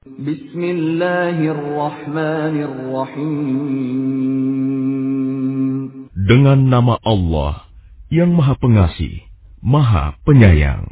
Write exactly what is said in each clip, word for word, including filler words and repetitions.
Bismillahirrahmanirrahim. Dengan nama Allah yang Maha Pengasih, Maha Penyayang.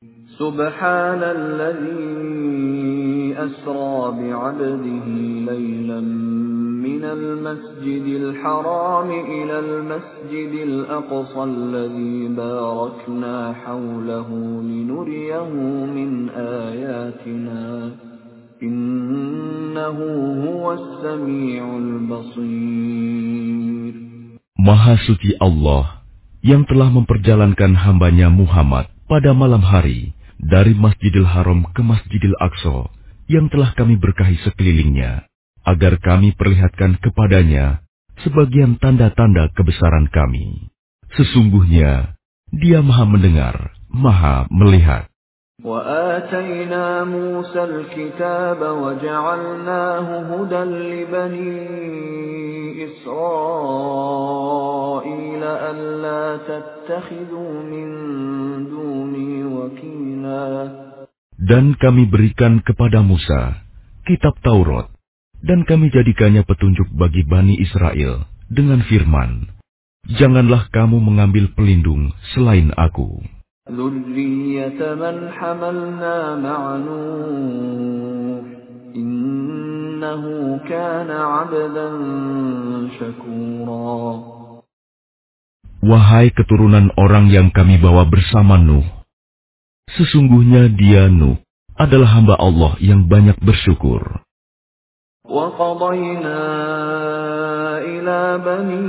Subhanalladzi asra bi'abdihi laylan minal masjidil haram ilal masjidil aqsa alladzi barakna hawlahu linuriyahu min ayatina. Innahu huwas sami'ul basir. Maha suci Allah yang telah memperjalankan hambanya Muhammad pada malam hari dari Masjidil Haram ke Masjidil Aqsa yang telah kami berkahi sekelilingnya, agar kami perlihatkan kepadanya sebagian tanda-tanda kebesaran kami. Sesungguhnya Dia Maha mendengar, Maha melihat. وآتينا موسى الكتاب وجعلناه هدى لبني إسرائيل ألا تتخذوا من دوني وكيلا. Dan kami berikan kepada Musa kitab Taurat, dan kami jadikannya petunjuk bagi Bani Israel dengan firman, janganlah kamu mengambil pelindung selain aku. ذُرِّيَّةَ مَنْ حَمَلْنَا مَعَ نُوحٍ إِنَّهُ كَانَ عَبْدًا شَكُورًا. Wahai keturunan orang yang kami bawa bersama Nuh, sesungguhnya dia Nuh adalah hamba Allah yang banyak bersyukur. وَقَضَيْنَا إِلَى بَنِي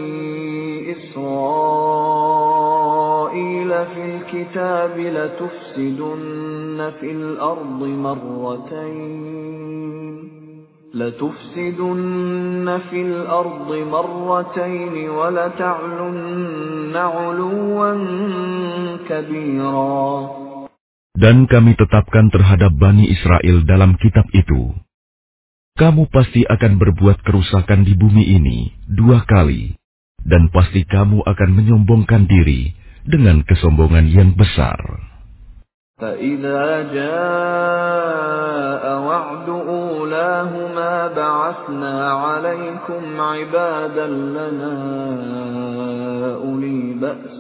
إِسْرَائِيلَ فِي الْكِتَابِ لَتُفْسِدُنَّ فِي الْأَرْضِ مَرَّتَيْنِ لَتُفْسِدُنَّ فِي الْأَرْضِ مَرَّتَيْنِ وَلَتَعْلُنَّ عُلُوًّا كَبِيرًا. Dan kami tetapkan terhadap Bani Israel dalam kitab itu, kamu pasti akan berbuat kerusakan di bumi ini dua kali, dan pasti kamu akan menyombongkan diri dengan kesombongan yang besar. فَإِذَا جَاءَ وَعْدُ أُولَاهُمَا بَعَثْنَا عَلَيْكُمْ عِبَادًا لَنَا أُولِي بَأْسٍ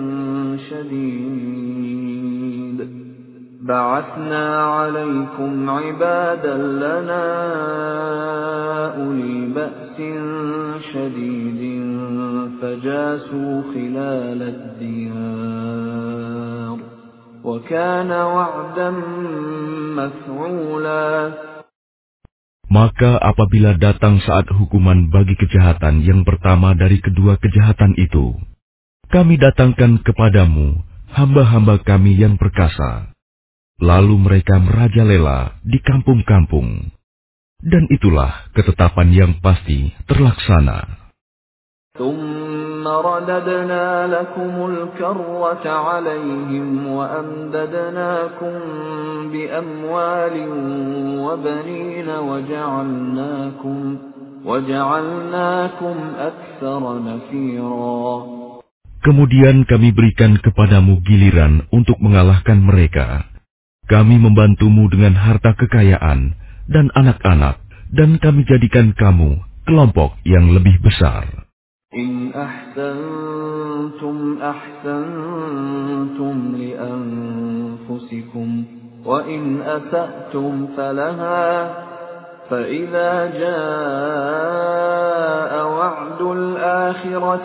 شَدِيدٍ بَعَثْنَا عَلَيْكُمْ عِبَادًا لَنَا أُولِي بَأْسٍ شَدِيدٍ فَجَاسُوا خِلَالَ الدِّيَارِ وَكَانَ وَعْدًا مَفْعُولًا. Maka apabila datang saat hukuman bagi kejahatan yang pertama dari kedua kejahatan itu, kami datangkan kepadamu hamba-hamba kami yang perkasa. Lalu mereka merajalela di kampung-kampung. Dan itulah ketetapan yang pasti terlaksana. ثُمَّ رَدَدْنَا لَكُمُ الْكَرَّةَ عَلَيْهِمْ وَأَمْدَدْنَاكُمْ بِأَمْوَالٍ وَبَنِينَ وَجَعَلْنَاكُمْ وَجَعَلْنَاكُمْ أَكْثَرَ نَفِيرًا. Kemudian kami berikan kepadamu giliran untuk mengalahkan mereka. Kami membantumu dengan harta kekayaan dan anak-anak, dan kami jadikan kamu kelompok yang lebih besar. إِنْ أَحْسَنْتُمْ أَحْسَنْتُمْ لِأَنفُسِكُمْ وَإِنْ أَسَأْتُمْ فَلَهَا فَإِذَا جَاءَ وَعْدُ الْآخِرَةِ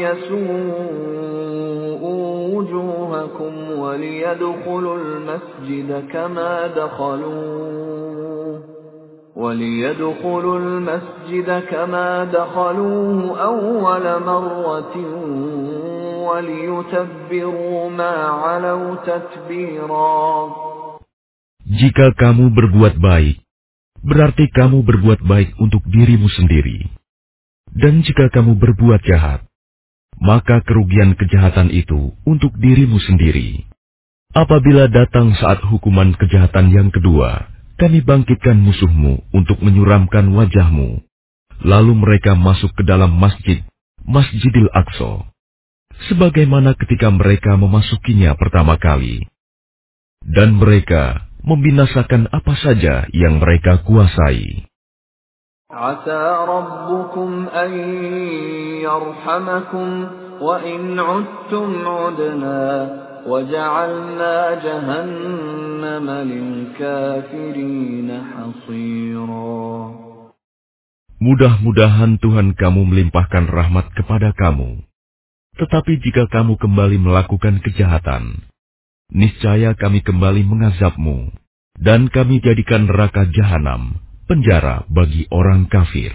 لِيَسُوءُوا وُجُوهَكُمْ وَلِيَدْخُلُوا الْمَسْجِدَ كَمَا دَخَلُوهُ وَلِيَدْخُلُوا الْمَسْجِدَ كَمَا دَخَلُوهُ أَوَّلَ مَرَّةٍ وَلِيُتَبِّرُوا مَا عَلَوْا تَتْبِيرًا. Jika kamu berbuat baik, berarti kamu berbuat baik untuk dirimu sendiri. Dan jika kamu berbuat jahat, maka kerugian kejahatan itu untuk dirimu sendiri. Apabila datang saat hukuman kejahatan yang kedua, kami bangkitkan musuhmu untuk menyuramkan wajahmu. Lalu mereka masuk ke dalam masjid, Masjidil Aqsa, sebagaimana ketika mereka memasukinya pertama kali. Dan mereka membinasakan apa saja yang mereka kuasai. Asa rabbukum an yarhamakum wa in 'udtum 'udna wa ja'alna jahannama lil kafirin hasira. Mudah-mudahan Tuhan kamu melimpahkan rahmat kepada kamu. Tetapi jika kamu kembali melakukan kejahatan, niscaya kami kembali mengazabmu, dan kami jadikan neraka jahanam penjara bagi orang kafir.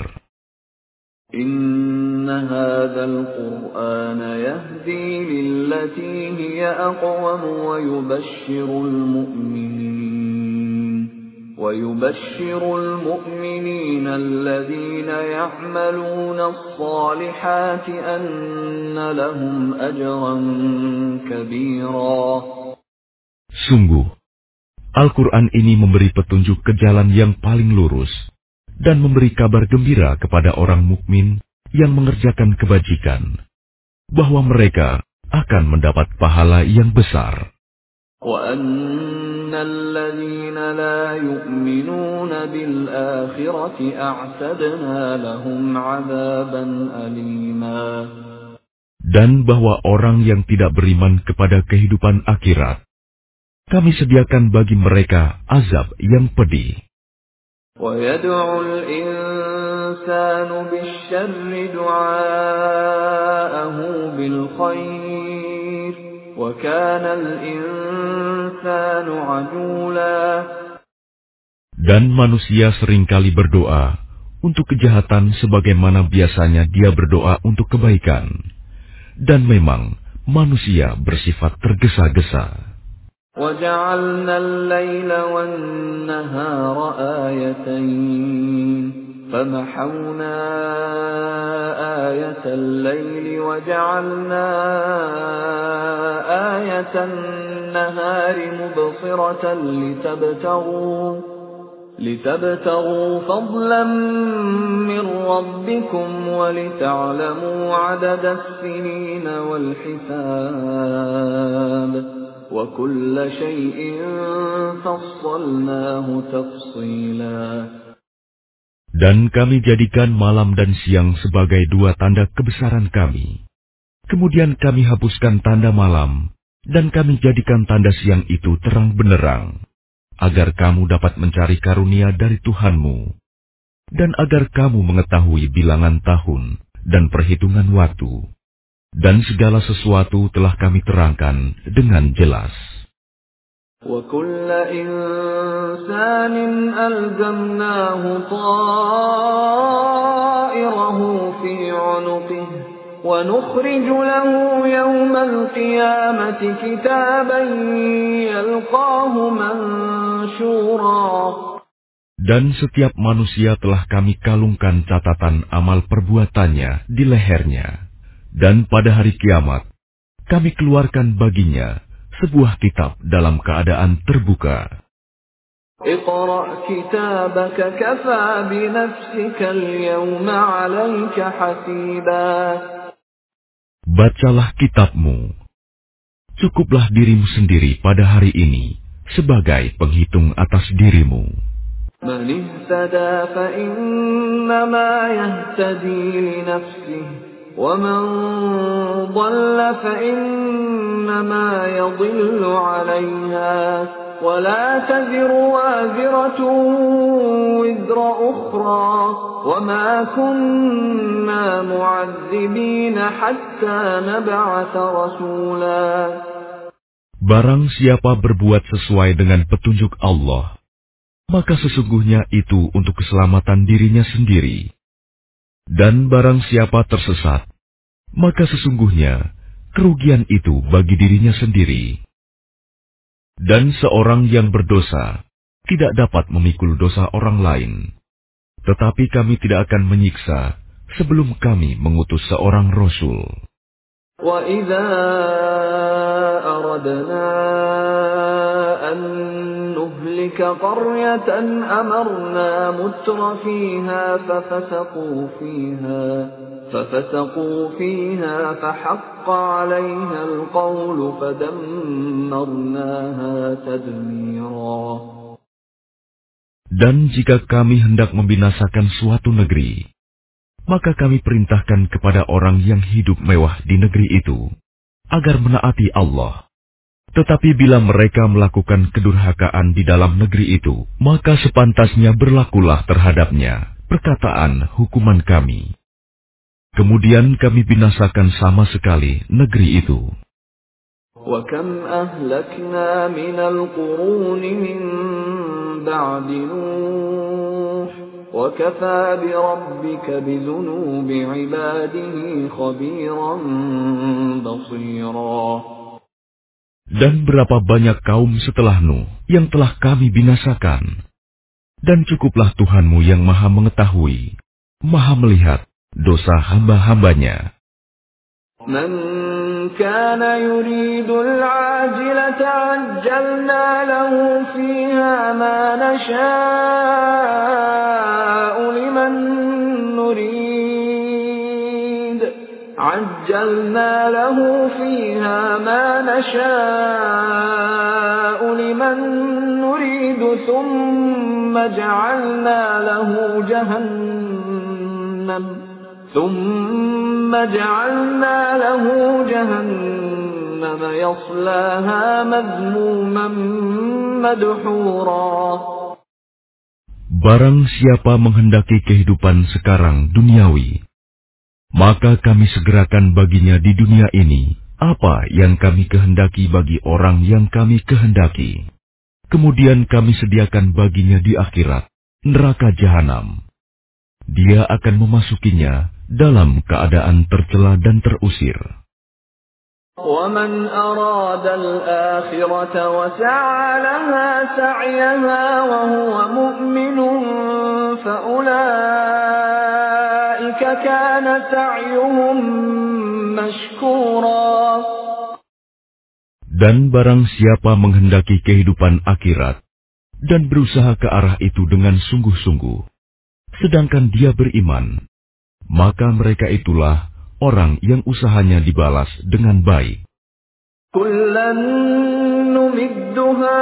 Inna hadzal Qur'ana yahdi lillati hiya aqwam wa yubashshirul mu'minin wa yubashshirul mu'minina alladhina ya'maluna as-salihati anna lahum ajran kabira. Sungguh, Al-Quran ini memberi petunjuk ke jalan yang paling lurus dan memberi kabar gembira kepada orang mukmin yang mengerjakan kebajikan, bahwa mereka akan mendapat pahala yang besar. وَأَنَّ الَّذِينَ لَا يُؤْمِنُونَ بِالْآخِرَةِ أَعْتَدْنَا لَهُمْ عَذَابًا أَلِيمًا. Dan bahwa orang yang tidak beriman kepada kehidupan akhirat, kami sediakan bagi mereka azab yang pedih. وَيَدْعُ الْإِنسَانُ بِالشَّرِّ دُعَاءَهُ بِالْخَيْرِ وَكَانَ الْإِنسَانُ عَجُولًا. Dan manusia seringkali berdoa untuk kejahatan sebagaimana biasanya dia berdoa untuk kebaikan. Dan memang manusia bersifat tergesa-gesa. وَجَعَلْنَا اللَّيْلَ وَالنَّهَارَ آيَتَيْنِ فَمَحَوْنَا آيَةَ اللَّيْلِ وَجَعَلْنَا آيَةَ النَّهَارِ مُبْصِرَةً لِتَبْتَغُوا لِتَبْتَغُوا فَضْلًا مِّن رَّبِّكُمْ وَلِتَعْلَمُوا عَدَدَ السِّنِينَ وَالْحِسَابَ وَكُلَّ شَيْءٍ فَصَّلْنَاهُ تَفْصِيلًا. Dan kami jadikan malam dan siang sebagai dua tanda kebesaran kami. Kemudian kami hapuskan tanda malam, dan kami jadikan tanda siang itu terang benderang, agar kamu dapat mencari karunia dari Tuhanmu, dan agar kamu mengetahui bilangan tahun dan perhitungan waktu. Dan segala sesuatu telah kami terangkan dengan jelas. وَكُلَّ إِنسَانٍ أَلْزَمْنَاهُ طَائِرَهُ فِي عُنُقِهِ وَنُخْرِجُ لَهُ يَوْمَ الْقِيَامَةِ كِتَابًا يَلْقَاهُ مَنشُورًا. Dan setiap manusia telah kami kalungkan catatan amal perbuatannya di lehernya. Dan pada hari kiamat, kami keluarkan baginya sebuah kitab dalam keadaan terbuka. Iqra' kitabaka kafa binafsika al-yawma 'alayka hasiba. Bacalah kitabmu. Cukuplah dirimu sendiri pada hari ini sebagai penghitung atas dirimu. Man ihtada fa innama yahtadi li nafsihi. وَمَنْ ضَلَّ فَإِنَّمَا يَضِلُّ عَلَيْهَا وَلَا تَزِرُ وَازِرَةٌ وِزْرَ أُخْرَى وَمَا كُنَّا مُعَذِّبِينَ حَتَّى نَبْعَثَ رَسُولًا. Barang siapa berbuat sesuai dengan petunjuk Allah, maka sesungguhnya itu untuk keselamatan dirinya sendiri. Dan barang siapa tersesat, maka sesungguhnya kerugian itu bagi dirinya sendiri. Dan seorang yang berdosa tidak dapat memikul dosa orang lain. Tetapi kami tidak akan menyiksa sebelum kami mengutus seorang Rasul. وَإِذَا أَرَدْنَا أَن نُّهْلِكَ قَرْيَةً أَمَرْنَا مُتْرَ فِيهَا فَفَسَقُوا فِيهَا فَفَسَقُوا فِيهَا فَحَقَّ عَلَيْهَا الْقَوْلُ فَدَمَّرْنَاهَا تَدْمِيرًا. Dan jika kami hendak membinasakan suatu negeri, maka kami perintahkan kepada orang yang hidup mewah di negeri itu, agar menaati Allah. Tetapi bila mereka melakukan kedurhakaan di dalam negeri itu, maka sepantasnya berlakulah terhadapnya perkataan hukuman kami. Kemudian kami binasakan sama sekali negeri itu. وَكَمْ أَهْلَكْنَا مِنَ الْقُرُونِ مِنْ بَعْدِ نُوحٍ وَكَفَى بِرَبِّكَ بِذُنُوبِ عِبَادِهِ خَبِيرًا بَصِيرًا. Dan berapa banyak kaum setelah Nuh yang telah kami binasakan. Dan cukuplah Tuhanmu yang maha mengetahui, maha melihat dosa hamba-hambanya. مَنْ كَانَ يُرِيدُ الْعَاجِلَةَ عَجَّلْنَا لَهُ فِيهَا مَا نَشَاءُ لِمَنْ نُرِيدُ عَجَّلْنَا لَهُ فِيهَا مَا نَشَاءُ لِمَنْ نُرِيدُ ثُمَّ جَعَلْنَا لَهُ جَهَنَّمَ ثُمَّ جَعَلْنَا لَهُ جَهَنَّمَ يَصْلَاهَا مَذْمُومًا مَدْحُورًا. Barang siapa menghendaki kehidupan sekarang duniawi, maka kami segerakan baginya di dunia ini apa yang kami kehendaki bagi orang yang kami kehendaki. Kemudian kami sediakan baginya di akhirat neraka jahanam. Dia akan memasukinya dalam keadaan tercela dan terusir. وَمَنْ أَرَادَ الْآخِرَةَ وَسَعَى لَهَا سَعْيَهَا وَهُوَ مُؤْمِنٌ فَأُولَئِكَ كَانَ سَعْيُهُمْ مَشْكُورًا. Dan barang siapa menghendaki kehidupan akhirat dan berusaha ke arah itu dengan sungguh-sungguh, sedangkan dia beriman, maka mereka itulah orang yang usahanya dibalas dengan baik. كُلًّا نُمِدُّ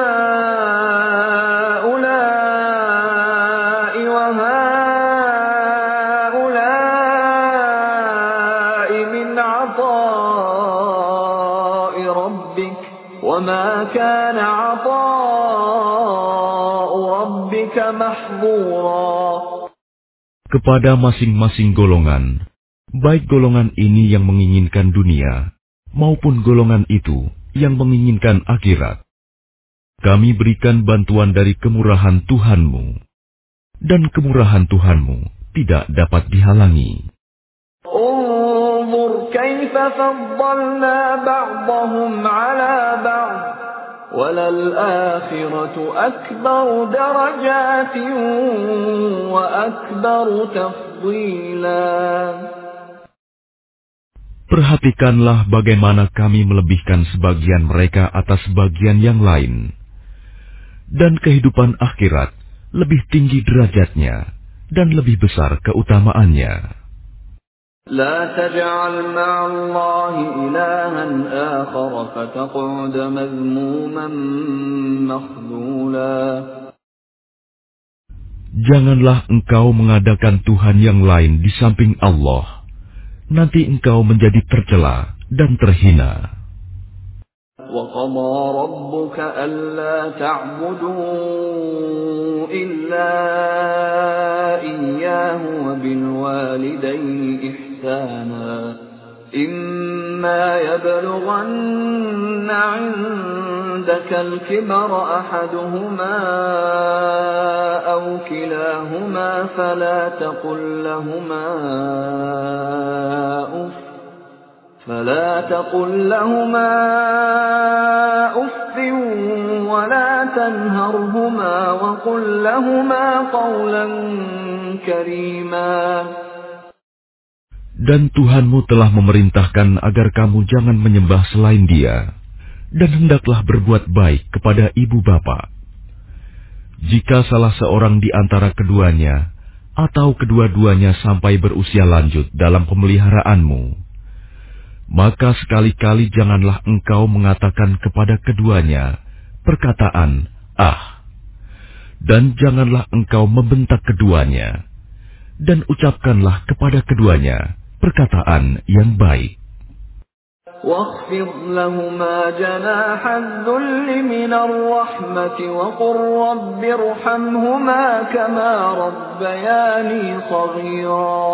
هَؤُلَاءِ وَهَؤُلَاءِ مِنْ عَطَاءِ رَبِّكَ وَمَا كَانَ عَطَاءُ رَبِّكَ مَحْظُورًا. Kepada masing-masing golongan, baik golongan ini yang menginginkan dunia, maupun golongan itu yang menginginkan akhirat, kami berikan bantuan dari kemurahan Tuhanmu, dan kemurahan Tuhanmu tidak dapat dihalangi. انظُرْ كَيْفَ فَضَّلْنَا بَعْضَهُمْ عَلَى بَعْضٍ وَلَلْآخِرَةُ أَكْبَرُ دَرَجَاتٍ وَأَكْبَرُ تَفْضِيلًا. Perhatikanlah bagaimana kami melebihkan sebagian mereka atas sebagian yang lain. Dan kehidupan akhirat lebih tinggi derajatnya dan lebih besar keutamaannya. لا تجعل مع الله إلها آخر فتقعد مذموما مخذولا. Janganlah engkau mengadakan Tuhan yang lain di samping Allah. Nanti engkau menjadi tercela dan terhina. وَقَضَى رَبُّكَ أَلَّا تَعْبُدُوا إِلَّا إِيَّاهُ وَبِالْوَالِدَيْنِ إِحْسَانًا إِمَّا يَبْلُغَنَّ عِندَكَ الْكِبَرَ أَحَدُهُمَا أَوْ كِلَاهُمَا فَلَا تَقُل لَّهُمَا أُفٍّ فلا تقل لهما أف ولا تنهرهما وقل لهما قولا كريما. Dan Tuhanmu telah memerintahkan agar kamu jangan menyembah selain Dia, dan hendaklah berbuat baik kepada ibu bapa. Jika salah seorang di antara keduanya atau kedua-duanya sampai berusia lanjut dalam pemeliharaanmu, maka sekali-kali janganlah engkau mengatakan kepada keduanya perkataan "ah", Dan janganlah engkau membentak keduanya, dan ucapkanlah kepada keduanya perkataan yang baik. واخفض لهما جناح الذل من الرحمة وقل رب ارحمهما كما ربياني صغيرا.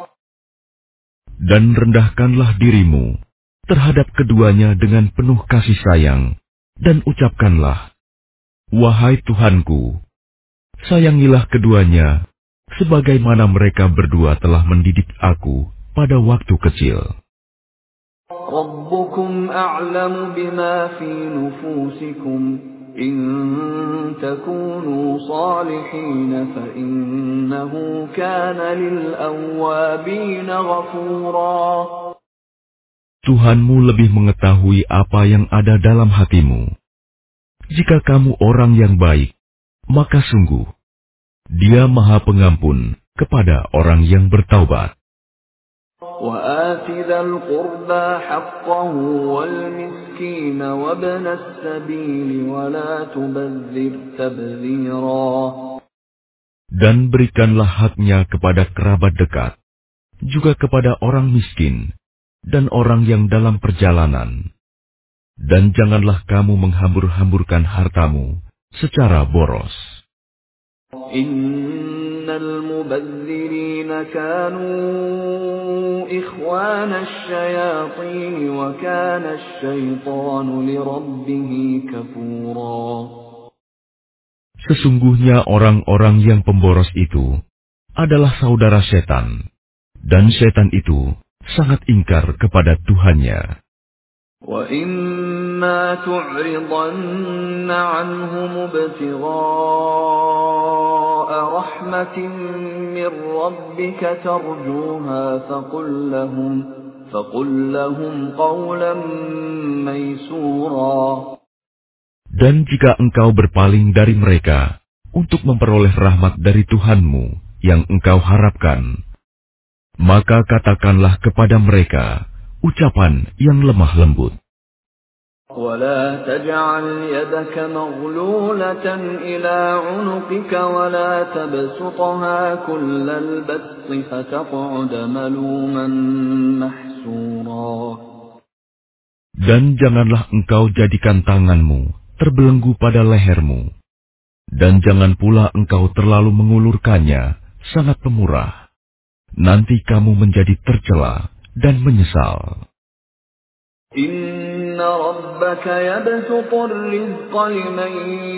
Dan rendahkanlah dirimu terhadap keduanya dengan penuh kasih sayang, dan ucapkanlah, wahai Tuhanku, sayangilah keduanya sebagaimana mereka berdua telah mendidik aku pada waktu kecil. ربكم أعلم بما في نفوسكم إن تكونوا صالحين فإنه كان للأوابين غفورا. Tuhanmu lebih mengetahui apa yang ada dalam hatimu. Jika kamu orang yang baik, maka sungguh Dia Maha Pengampun kepada orang yang bertaubat. وآت ذا القربى حقه والمسكين وابن السبيل ولا تبذر تبذيرا. Dan berikanlah haknya kepada kerabat dekat, juga kepada orang miskin dan orang yang dalam perjalanan. Dan janganlah kamu menghambur-hamburkan hartamu secara boros. Innal mubazzirina kanu ikhwana asyayatin wa kana asyaitanu lirabbih kafura. Sesungguhnya orang-orang yang pemboros itu adalah saudara setan, dan setan itu sangat ingkar kepada Tuhannya. وَإِمَّا تُعْرِضَنَّ عَنْهُمُ ابْتِغَاءَ رَحْمَةٍ مِّن رَّبِّكَ تَرْجُوهَا فَقُل لَّهُمْ فَقُل لَّهُمْ قَوْلًا مَّيْسُورًا. Dan jika engkau berpaling dari mereka untuk memperoleh rahmat dari Tuhanmu yang engkau harapkan, maka katakanlah kepada mereka ucapan yang lemah lembut. وَلَا تَجْعَلْ يَدَكَ مَغْلُولَةً إِلَى عُنُقِكَ وَلَا تَبْسُطْهَا كُلَّ الْبَسْطِ فَتَقْعُدَ مَلُومًا مَحْسُورًا. Dan janganlah engkau jadikan tanganmu terbelenggu pada lehermu, dan jangan pula engkau terlalu mengulurkannya sangat pemurah. Nanti kamu menjadi tercela dan menyesal. Inna rabbaka yabsutur rizqa liman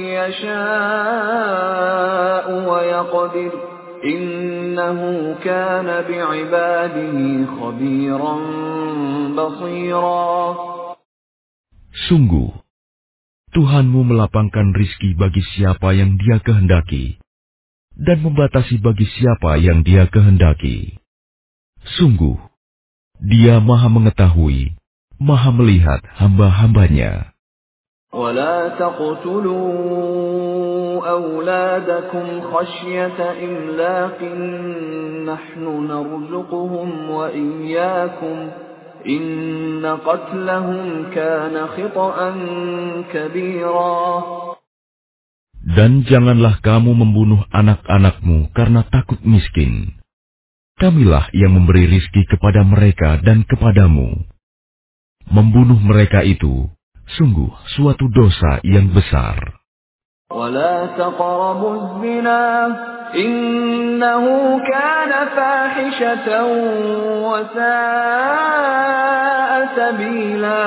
yasha'u wa yaqdir. Innahu kana bi'ibadihi khabiran basira. Sungguh, Tuhanmu melapangkan rizki bagi siapa yang Dia kehendaki, dan membatasi bagi siapa yang Dia kehendaki. Sungguh, Dia Maha Mengetahui, Maha Melihat hamba-hambanya. وَلَا تَقْتُلُوا أَوْلَادَكُمْ خَشْيَةَ إِمْلَاقٍ نَحْنُ نَرْزُقُهُمْ وَإِيَّاكُمْ إِنَّ قَتْلَهُمْ كَانَ خِطْئًا كَبِيرًا. Dan janganlah kamu membunuh anak-anakmu karena takut miskin. Kamilah yang memberi rizki kepada mereka dan kepadamu. Membunuh mereka itu sungguh suatu dosa yang besar. وَلَا تَقْرَبُوا الزِّنَا إِنَّهُ كَانَ فَاحِشَةً وَسَاءَ سَبِيلًا.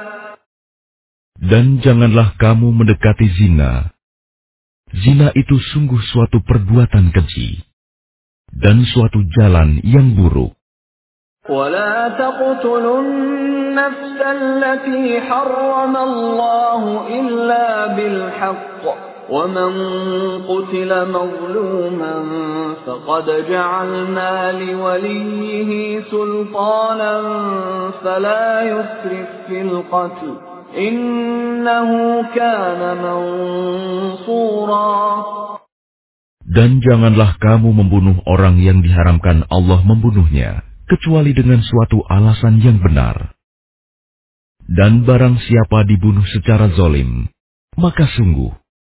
Dan janganlah kamu mendekati zina. Zina itu sungguh suatu perbuatan keji dan suatu jalan yang buruk. وَلَا تَقْتُلُوا النَّفْسَ الَّتِي حَرَّمَ اللَّهُ إِلَّا بِالْحَقِّ وَمَنْ قُتِلَ مَظْلُومًا فَقَدْ جَعَلْنَا لِوَلِيِّهِ سُلْطَانًا فَلَا يُسْرِفْ فِي الْقَتْلِ إِنَّهُ كَانَ مَنْصُورًا. Dan janganlah kamu membunuh orang yang diharamkan Allah membunuhnya, kecuali dengan suatu alasan yang benar. Dan barang siapa dibunuh secara zalim, maka sungguh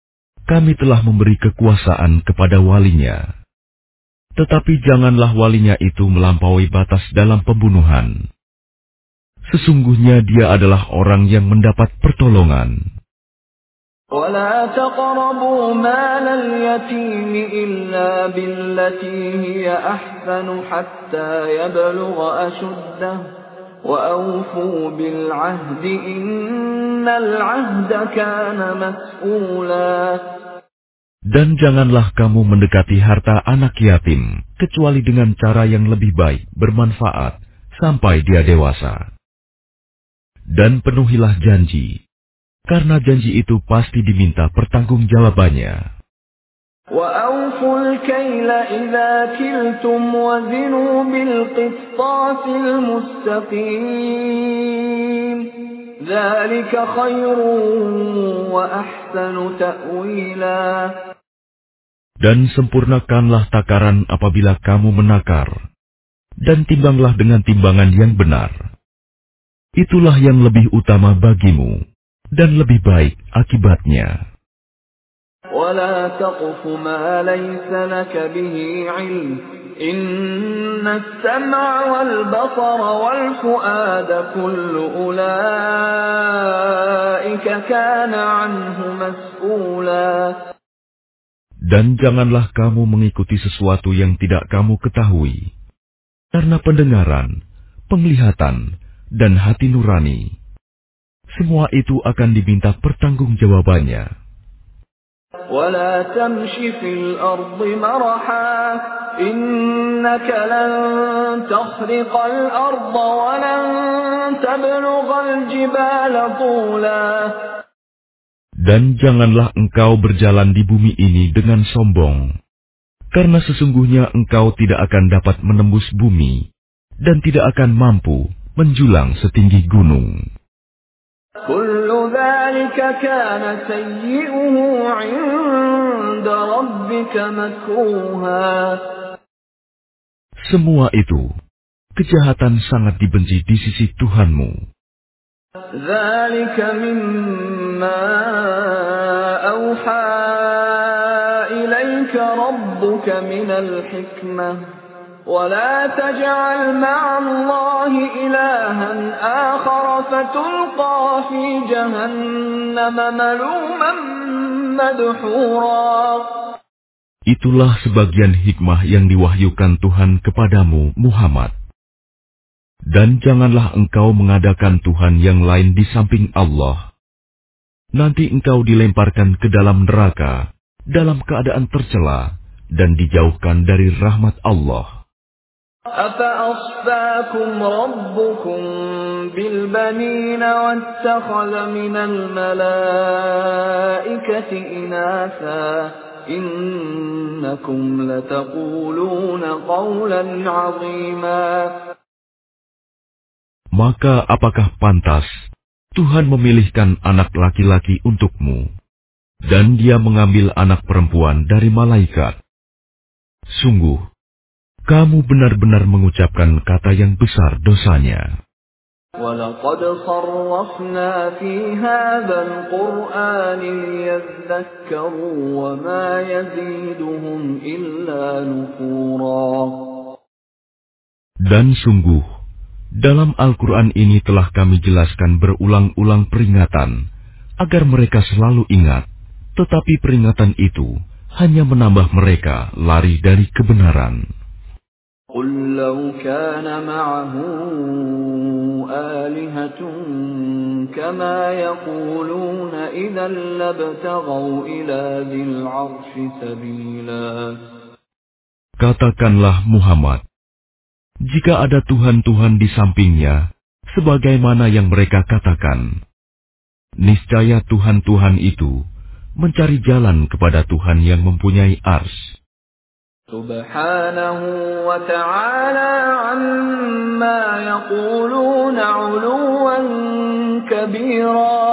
kami telah memberi kekuasaan kepada walinya. Tetapi janganlah walinya itu melampaui batas dalam pembunuhan. Sesungguhnya dia adalah orang yang mendapat pertolongan. ولا تقربوا مال اليتيم إلا بالتي هي أحسن حتى يبلغ أشده وأوفوا بالعهد إن العهد كان مسؤولا. Dan janganlah kamu mendekati harta anak yatim kecuali dengan cara yang lebih baik, bermanfaat, sampai dia dewasa. Dan penuhilah janji, karena janji itu pasti diminta pertanggungjawabannya. وَأَوْفُوا الْكَيْلَ إِذَا كِلْتُمْ وَزِنُوا بِالْقِسْطَاسِ الْمُسْتَقِيمِ ذَلِكَ خَيْرٌ وَأَحْسَنُ تَأْوِيلًا. Dan sempurnakanlah takaran apabila kamu menakar, dan timbanglah dengan timbangan yang benar. Itulah yang lebih utama bagimu, dan lebih baik akibatnya. وَلَا تَقْفُ مَا لَيْسَ لَكَ بِهِ عِلْمٌ إِنَّ السَّمْعَ وَالْبَصَرَ وَالْفُؤَادَ كُلُّ أُولَئِكَ كَانَ عَنْهُ مسؤولا. Dan janganlah kamu mengikuti sesuatu yang tidak kamu ketahui, karena pendengaran, penglihatan, dan hati nurani, semua itu akan diminta pertanggungjawabannya. وَلَا تَمْشِ فِي الْأَرْضِ مَرَحًا إِنَّكَ لَن تَخْرِقَ الْأَرْضَ وَلَن تَبْلُغَ الْجِبَالَ طُولًا. Dan janganlah engkau berjalan di bumi ini dengan sombong, karena sesungguhnya engkau tidak akan dapat menembus bumi, dan tidak akan mampu menjulang setinggi gunung. كُلُّ ذَلِكَ كَانَ سَيِّئُهُ عِندَ رَبِّكَ مَكْرُوهًا. Semua itu, kejahatan sangat dibenci di sisi Tuhanmu. ذَلِكَ مِمَّا أَوْحَى إِلَيْكَ رَبُّكَ مِنَ الْحِكْمَةِ وَلَا تَجْعَلْ مَعَ اللَّهِ إِلَٰهًا آخَرَ فَتُلْقَىٰ فِي جَهَنَّمَ مَلُومًا مَّدْحُورًا. Itulah sebagian hikmah yang diwahyukan Tuhan kepadamu, Muhammad. Dan janganlah engkau mengadakan Tuhan yang lain di samping Allah. Nanti engkau dilemparkan ke dalam neraka, dalam keadaan tercela, dan dijauhkan dari rahmat Allah. أَفَأَصْفَاكُمْ رَبُّكُمْ بِالْبَنِينَ وَاتَّخَذَ مِنَ الْمَلَائِكَةِ إِنَاثًا إِنَّكُمْ لَتَقُولُونَ قَوْلًا عَظِيمًا. Maka apakah pantas Tuhan memilihkan anak laki-laki untukmu, dan Dia mengambil anak perempuan dari malaikat? Sungguh, kamu benar-benar mengucapkan kata yang besar dosanya. وَلَقَدْ صَرَّفْنَا فِي هَذَا الْقُرْآنِ لِيَذَّكَّرُوا وَمَا يَزِيدُهُمْ إِلَّا نُفُورًا. Dan sungguh, dalam Al-Quran ini telah kami jelaskan berulang-ulang peringatan, agar mereka selalu ingat, tetapi peringatan itu hanya menambah mereka lari dari kebenaran. قُلْ لَوْ كَانَ مَعَهُ آلِهَةٌ كَمَا يَقُولُونَ إِذًا لَابْتَغَوْا إِلَى ذِي الْعَرْشِ سَبِيلًا. Katakanlah Muhammad, jika ada Tuhan-Tuhan di sampingnya, sebagaimana yang mereka katakan, niscaya Tuhan-Tuhan itu mencari jalan kepada Tuhan yang mempunyai ars. Subhanahu wa ta'ala amma yaquluna 'uluwan kabira.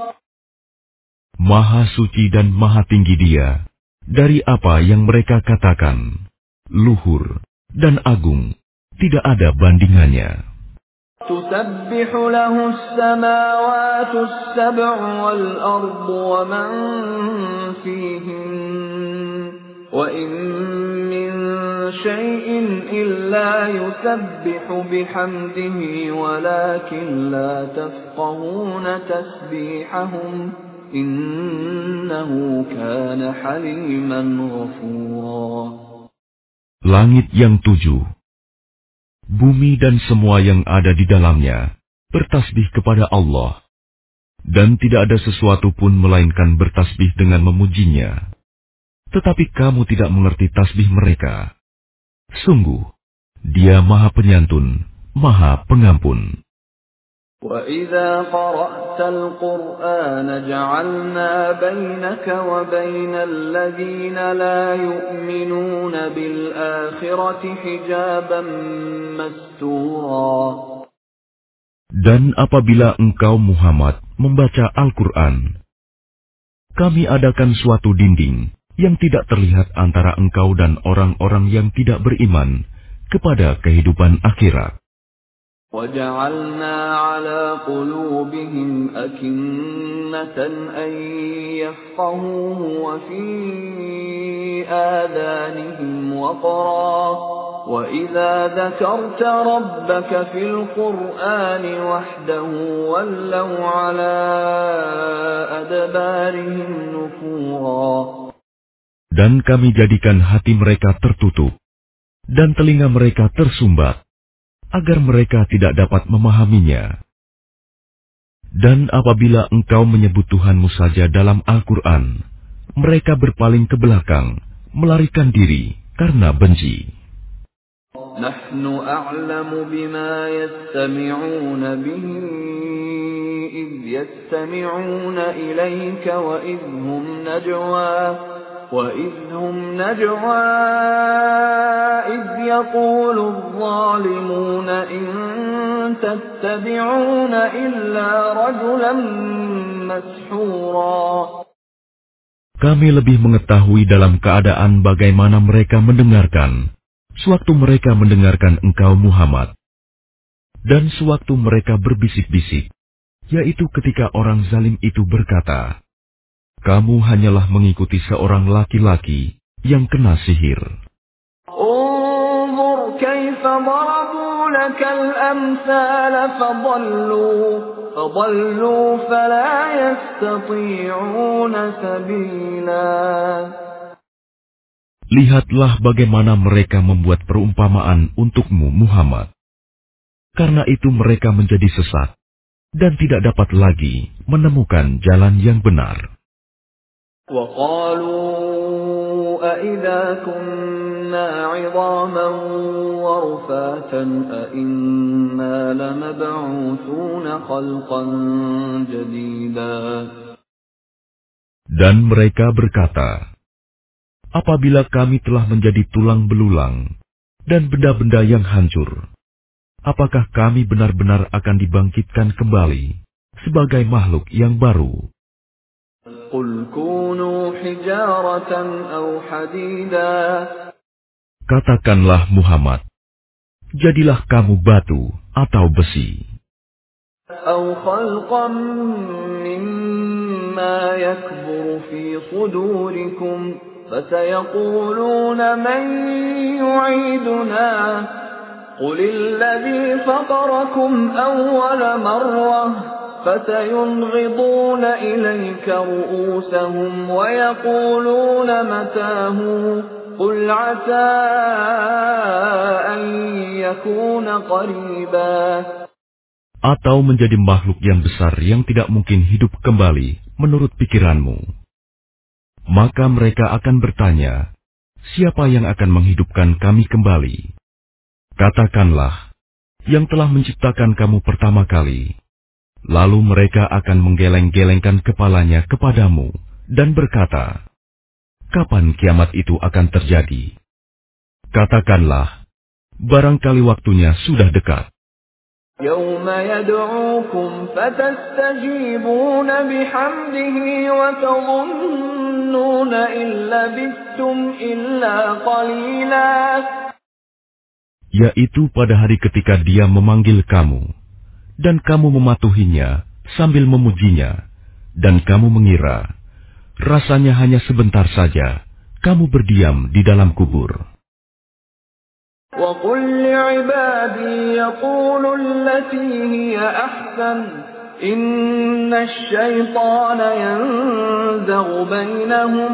Maha suci dan maha tinggi Dia dari apa yang mereka katakan, luhur dan agung, tidak ada bandingannya. تسبح له السماوات السبع والأرض ومن فيهن وإن من شيء إلا يسبح بحمده ولكن لا تفقهون تسبيحهم إنه كان حليما غفورا. Langit yang tujuh, bumi dan semua yang ada di dalamnya bertasbih kepada Allah, dan tidak ada sesuatu pun melainkan bertasbih dengan memujinya. Tetapi kamu tidak mengerti tasbih mereka. Sungguh, Dia Maha Penyantun, Maha Pengampun. وَإِذَا قَرَأْتَ الْقُرْآنَ جَعَلْنَا بَيْنَكَ وَبَيْنَ الَّذِينَ لَا يُؤْمِنُونَ بِالْآخِرَةِ حِجَابًا مَسْتُورًا. Dan apabila engkau Muhammad membaca Al-Quran, kami adakan suatu dinding yang tidak terlihat antara engkau dan orang-orang yang tidak beriman kepada kehidupan akhirat. وَجَعَلْنَا عَلَى قُلُوبِهِمْ أَكِنَّةً أَن يَفْقَهُوهُ وَفِي آذَانِهِمْ وَقْرًا وَإِذَا ذَكَرْتَ رَبَّكَ فِي الْقُرْآنِ وَحْدَهُ وَلَّوْا عَلَى أَدْبَارِهِمْ نُفُورًا. Dan kami jadikan hati mereka tertutup dan telinga mereka tersumbat, agar mereka tidak dapat memahaminya. Dan apabila engkau menyebut Tuhanmu saja dalam Al-Quran, mereka berpaling ke belakang, melarikan diri karena benci. Nahnu a'lamu bima yastami'una bihi idh yastami'una ilayka wa idhum najwa وَإِذْ هُمْ نَجْوَى إِذْ يَقُولُ الظَّالِمُونَ إِن تَتَّبِعُونَ إِلَّا رَجُلًا مَسْحُورًا. Kami lebih mengetahui dalam keadaan bagaimana mereka mendengarkan, sewaktu mereka mendengarkan engkau Muhammad, dan sewaktu mereka berbisik-bisik, yaitu ketika orang zalim itu berkata, kamu hanyalah mengikuti seorang laki-laki yang kena sihir. Unzur kaifa darabu lakal amthal fadallu fadallu fala yastati'una sabila. Lihatlah bagaimana mereka membuat perumpamaan untukmu Muhammad. Karena itu mereka menjadi sesat dan tidak dapat lagi menemukan jalan yang benar. وَقَالُوا أَإِذَا كُنَّا عِظَامًا وَرُفَاتًا أَإِنَّا لَمَبْعُوثُونَ خَلْقًا جَدِيدًا. Dan mereka berkata, apabila kami telah menjadi tulang belulang dan benda-benda yang hancur, apakah kami benar-benar akan dibangkitkan kembali sebagai makhluk yang baru? قُلْ كُونُوا حِجَارَةً أَوْ حَدِيدًا. Katakanlah Muhammad, jadilah kamu batu atau besi. أَوْ خَلْقًا مِّمَّا يَكْبُرُ فِي صُدُورِكُمْ فَسَيَقُولُونَ مَن يُعِيدُنَا قُلِ الَّذِي فَطَرَكُمْ أَوَّلَ مَرَّةٍ فَسَيُنْغِضُونَ إِلَيْكَ رُءُوسَهُمْ وَيَقُولُونَ مَتَىٰ هُوَ قُلْ عَسَىٰ أَن يَكُونَ قَرِيبًا. Atau menjadi makhluk yang besar yang tidak mungkin hidup kembali menurut pikiranmu. Maka mereka akan bertanya, siapa yang akan menghidupkan kami kembali? Katakanlah, yang telah menciptakan kamu pertama kali. Lalu mereka akan menggeleng-gelengkan kepalanya kepadamu dan berkata, kapan kiamat itu akan terjadi? Katakanlah, barangkali waktunya sudah dekat. يَوْمَ يَدْعُوكُمْ فَتَسْتَجِيبُونَ بِحَمْدِهِ وَتَظُنُّونَ إِن لَّبِثْتُمْ إِلَّا قَلِيلًا. Yaitu pada hari ketika Dia memanggil kamu, dan kamu mematuhinya sambil memujinya, dan kamu mengira, rasanya hanya sebentar saja kamu berdiam di dalam kubur. وَقُلْ لِعِبَادِي يَقُولُوا الَّتِي هِيَ أَحْسَنُ إِنَّ الشَّيْطَانَ يَنزَغُ بَيْنَهُمْ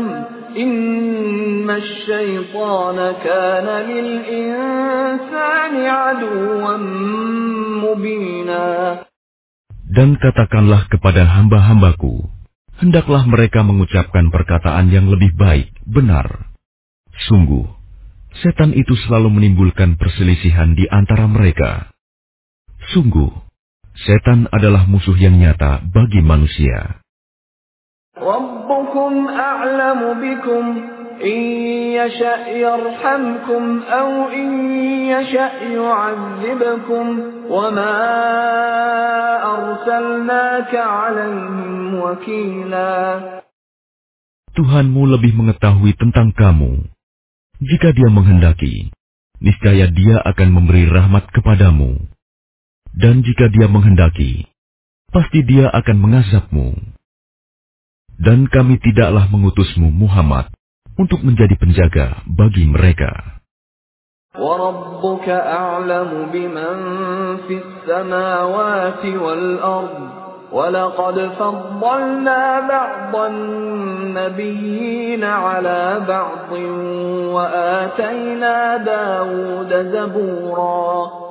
إِنَّ الشَّيْطَانَ كَانَ لِلْإِنسَانِ عَدُوًّا مُبِينًا. Dan katakanlah kepada hamba-hambaku, hendaklah mereka mengucapkan perkataan yang lebih baik, benar. Sungguh, setan itu selalu menimbulkan perselisihan di antara mereka. Sungguh, setan adalah musuh yang nyata bagi manusia. رَبُّكُمْ أَعْلَمُ بِكُمْ إِنْ يَشَأْ يَرْحَمْكُمْ أَوْ إِنْ يَشَأْ يُعَذِّبْكُمْ وَمَا أَرْسَلْنَاكَ عَلَيْهِمْ وَكِيلًا. Tuhanmu lebih mengetahui tentang kamu. Jika Dia menghendaki, niscaya Dia akan memberi rahmat kepadamu. Dan jika Dia menghendaki, pasti Dia akan mengazabmu. Dan kami tidaklah mengutusmu Muhammad untuk menjadi penjaga bagi mereka. وَرَبُّكَ أَعْلَمُ بِمَنْ فِي السَّمَاوَاتِ وَالْأَرْضِ وَلَقَدْ فَضَّلْنَا بَعْضَ النَّبِيِّينَ عَلَى بَعْضٍ وَآتَيْنَا دَاوُودَ زَبُورًا.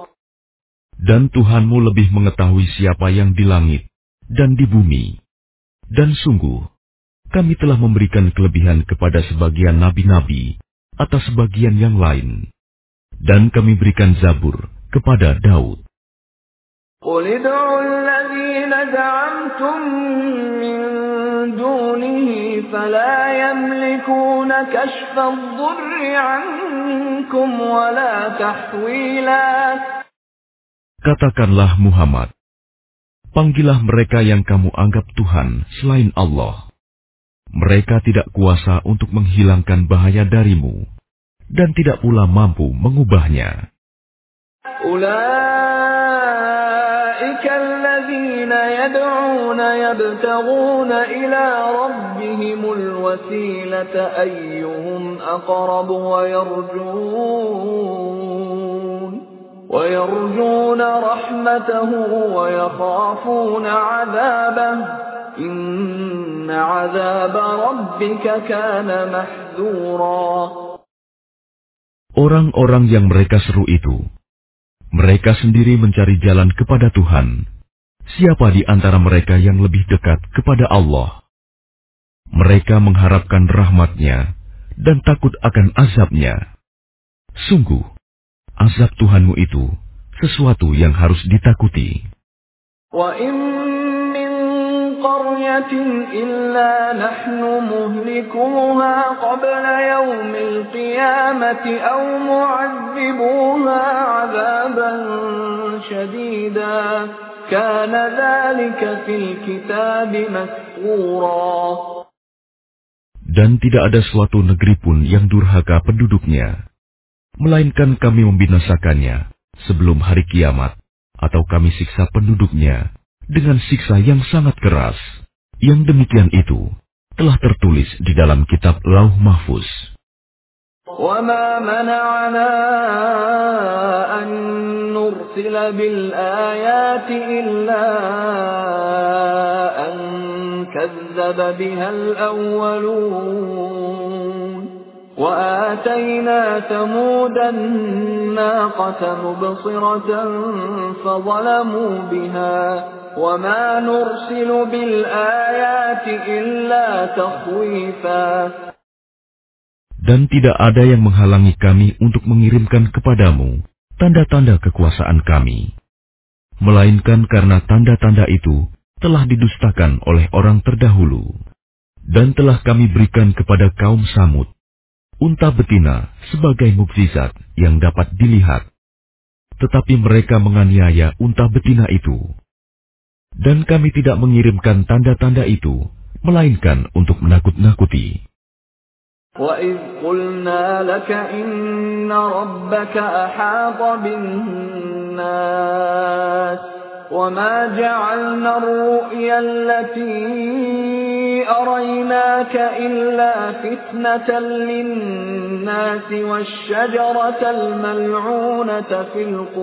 Dan Tuhanmu lebih mengetahui siapa yang di langit dan di bumi. Dan sungguh, kami telah memberikan kelebihan kepada sebagian nabi-nabi atas sebagian yang lain. Dan kami berikan Zabur kepada Daud. قُلِ ادْعُوا الَّذِينَ زَعَمْتُم مِّن دُونِهِ فَلَا يَمْلِكُونَ كَشْفَ الضُّرِّ عَنكُمْ وَلَا تَحْوِيلًا. Katakanlah Muhammad, panggillah mereka yang kamu anggap Tuhan selain Allah. Mereka tidak kuasa untuk menghilangkan bahaya darimu, dan tidak pula mampu mengubahnya. أُولَئِكَ الَّذِينَ يَدْعُونَ يَبْتَغُونَ إِلَى رَبِّهِمُ الْوَسِيلَةَ أَيُّهُمْ أَقْرَبُ وَيَرْجُونَ وَيَرْجُونَ رَحْمَتَهُ وَيَخَافُونَ عَذَابَهُ إِنَّ عَذَابَ رَبِّكَ كَانَ مَحْذُورًا. Orang-orang yang mereka seru itu, mereka sendiri mencari jalan kepada Tuhan. Siapa di antara mereka yang lebih dekat kepada Allah? Mereka mengharapkan rahmat-Nya dan takut akan azab-Nya. Sungguh, azab Tuhanmu itu sesuatu yang harus ditakuti. وَإِن مِّن قَرْيَةٍ إِلَّا نَحْنُ مُهْلِكُوهَا قَبْلَ يَوْمِ الْقِيَامَةِ أَوْ مُعَذِّبُوهَا عَذَابًا شَدِيدًا كَانَ ذَلِكَ فِي الْكِتَابِ مَسْطُورًا. Dan tidak ada suatu negeri pun yang durhaka penduduknya, melainkan kami membinasakannya sebelum hari kiamat, atau kami siksa penduduknya dengan siksa yang sangat keras. Yang demikian itu telah tertulis di dalam kitab Lauh Mahfuz. وَمَا مَنَعَنَا أَن نُّرْسِلَ بِالْآيَاتِ إِلَّا أَن كَذَّبَ بِهَا الْأَوَّلُونَ وَآتَيْنَا ثَمُودَ النَّاقَةَ مُبْصِرَةً فَظَلَمُوا بِهَا وَمَا نُرْسِلُ بِالْآيَاتِ إِلَّا تَخْوِيفًا. Dan tidak ada yang menghalangi kami untuk mengirimkan kepadamu tanda-tanda kekuasaan kami, melainkan karena tanda-tanda itu telah didustakan oleh orang terdahulu. Dan telah kami berikan kepada kaum Samud unta betina sebagai mukjizat yang dapat dilihat. Tetapi mereka menganiaya unta betina itu. Dan kami tidak mengirimkan tanda-tanda itu, melainkan untuk menakut-nakuti. وَإِذْ قُلْنَا لَكَ إِنَّ رَبَّكَ أَحَاطَ بِالنَّاسِ وَمَا جَعَلْنَا الرُّؤْيَا الَّتِي أَرَيْنَاكَ إِلَّا فِتْنَةً لِلنَّاسِ وَالشَّجَرَةَ الْمَلْعُونَةَ فِي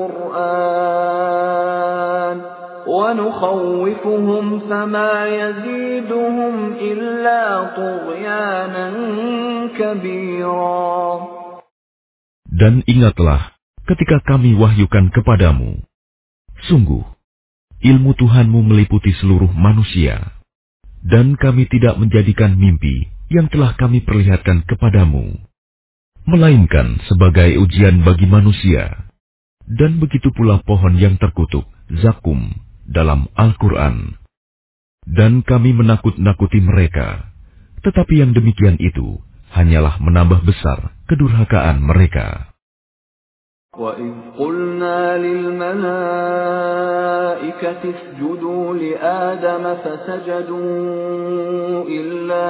الْقُرْآنِ وَنُخَوِّفُهُمْ فَمَا يَزِيدُهُمْ إِلَّا طُغْيَانًا كَبِيرًا. Dan ingatlah ketika kami wahyukan kepadamu, sungguh ilmu Tuhanmu meliputi seluruh manusia, dan kami tidak menjadikan mimpi yang telah kami perlihatkan kepadamu, melainkan sebagai ujian bagi manusia. Dan begitu pula pohon yang terkutuk, zakum, dalam Al-Quran. Dan kami menakut-nakuti mereka, tetapi yang demikian itu hanyalah menambah besar kedurhakaan mereka. وَإِذْ قُلْنَا لِلْمَلَائِكَةِ اسْجُدُوا لِآدَمَ فَسَجَدُوا إِلَّا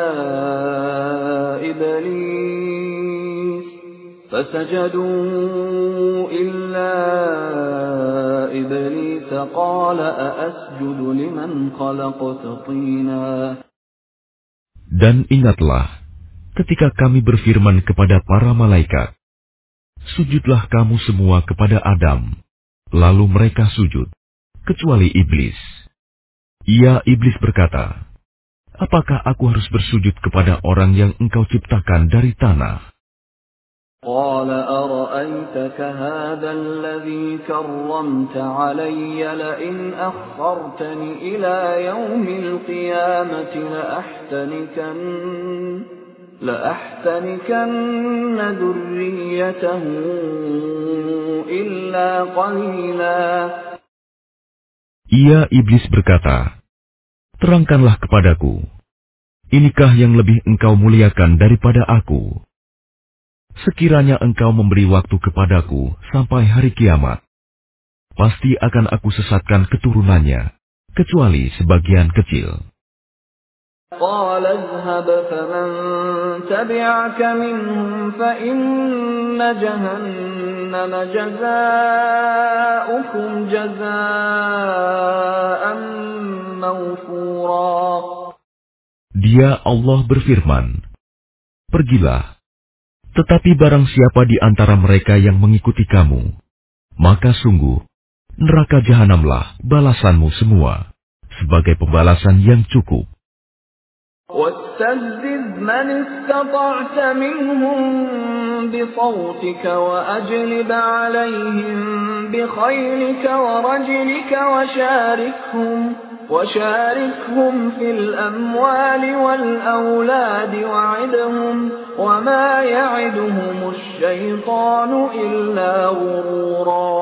إِبْلِيسَ فَسَجَدُوا إِلَّا إِبْلِيسَ قَالَ أَأَسْجُدُ لِمَنْ خَلَقْتَ طِينًا. Dan ingatlah ketika kami berfirman kepada para malaikat, sujudlah kamu semua kepada Adam. Lalu mereka sujud, kecuali iblis. Ia iblis berkata, apakah aku harus bersujud kepada orang yang engkau ciptakan dari tanah? قال أرأيتك هذا الذي كرمت علي لئن أخرتني إلى يوم القيامة لأحتنكن لأحتنكن ذريته إلا قليلا. Ia iblis berkata, terangkanlah kepadaku, inikah yang lebih engkau muliakan daripada aku? Sekiranya engkau memberi waktu kepadaku sampai hari kiamat, pasti akan aku sesatkan keturunannya, kecuali sebagian kecil. قال اذهب فمن تبعك منهم فإن جهنم جزاؤكم جزاء موفورا. Dia Allah berfirman, pergilah, tetapi barang siapa di antara mereka yang mengikuti kamu, maka sungguh neraka jahanamlah balasanmu semua, sebagai pembalasan yang cukup. واستفزز من استطعت منهم بصوتك وأجلب عليهم بخيلك ورجلك وشاركهم وشاركهم في الأموال والأولاد وعدهم وما يعدهم الشيطان إلا غرورا.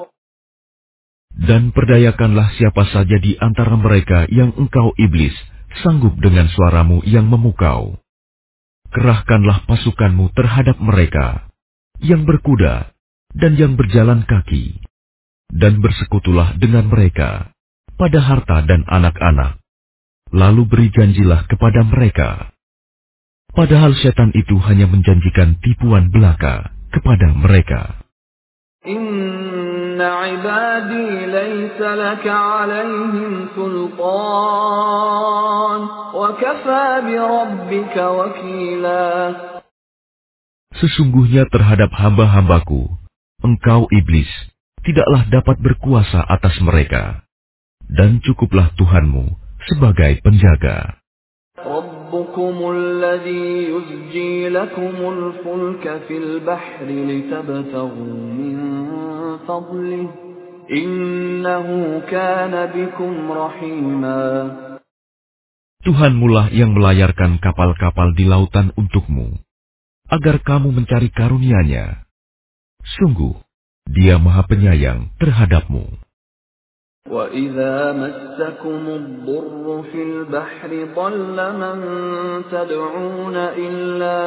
Dan perdayakanlah siapa saja di antara mereka yang engkau iblis sanggup dengan suaramu yang memukau. Kerahkanlah pasukanmu terhadap mereka, yang berkuda dan yang berjalan kaki, dan bersekutulah dengan mereka pada harta dan anak-anak. Lalu beri janjilah kepada mereka. Padahal setan itu hanya menjanjikan tipuan belaka kepada mereka. Inna ibadi laysa laka alaihim sultan wa kafa bi rabbika wakila. Sesungguhnya terhadap hamba-hambaku, engkau iblis tidaklah dapat berkuasa atas mereka, dan cukuplah Tuhanmu sebagai penjaga. ربكم الذي يزجي لكم الفلك في البحر لتبتغوا من فضله إنه كان بكم رحيما. Tuhanmulah yang melayarkan kapal-kapal di lautan untukmu, agar kamu mencari karunia-Nya. Sungguh, Dia Maha Penyayang terhadapmu. وَإِذَا مَسَّكُمُ الضُّرُّ فِي الْبَحْرِ ضَلَّ مَن تَدْعُونَ إِلَّا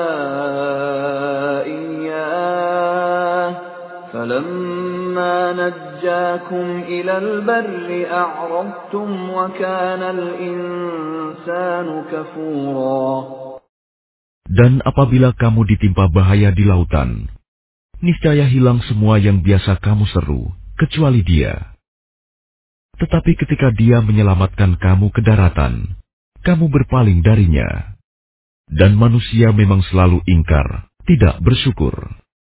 إِيَّاهُ فَلَمَّا نَجَّاكُمْ إِلَى الْبَرِّ أَعْرَضْتُمْ وَكَانَ الْإِنسَانُ كَفُورًا. Dan apabila kamu ditimpa bahaya di lautan, niscaya hilang semua yang biasa kamu seru, kecuali Dia. Tetapi ketika Dia menyelamatkan kamu ke daratan, kamu berpaling darinya. Dan manusia memang selalu ingkar, tidak bersyukur.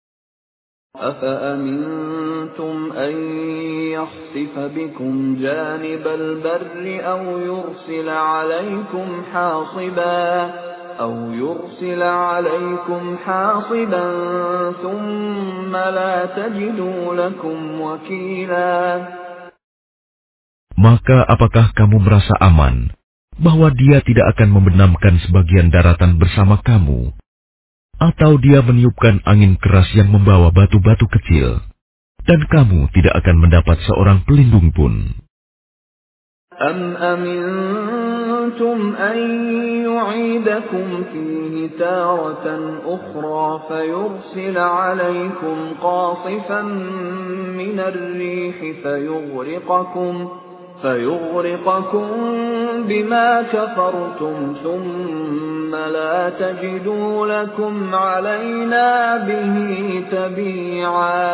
أَفَأَمِنْتُمْ أَنْ يَخْسِفَ بِكُمْ جَانِبَ الْبَرِّ أَوْ يُرْسِلَ عَلَيْكُمْ حَاصِبًا أَوْ يُرْسِلَ عَلَيْكُمْ حَاصِبًا ثُمَّ لَا تَجِدُوا لَكُمْ وَكِيلًا. Maka apakah kamu merasa aman bahwa Dia tidak akan membenamkan sebagian daratan bersama kamu, atau Dia meniupkan angin keras yang membawa batu-batu kecil, dan kamu tidak akan mendapat seorang pelindung pun? أَمْ أَمِنْتُمْ أَنْ يُعِيدَكُمْ فِيهِ تَارَةً أُخْرَى فَيُرْسِلَ عَلَيْكُمْ قَاصِفًا مِنَ الرِّيحِ فَيُغْرِقَكُمْ فَيُغْرِقَكُمْ بِمَا كَفَرْتُمْ ثُمَّ لَا تَجِدُوا لَكُمْ عَلَيْنَا بِهِ تَبِيعًا.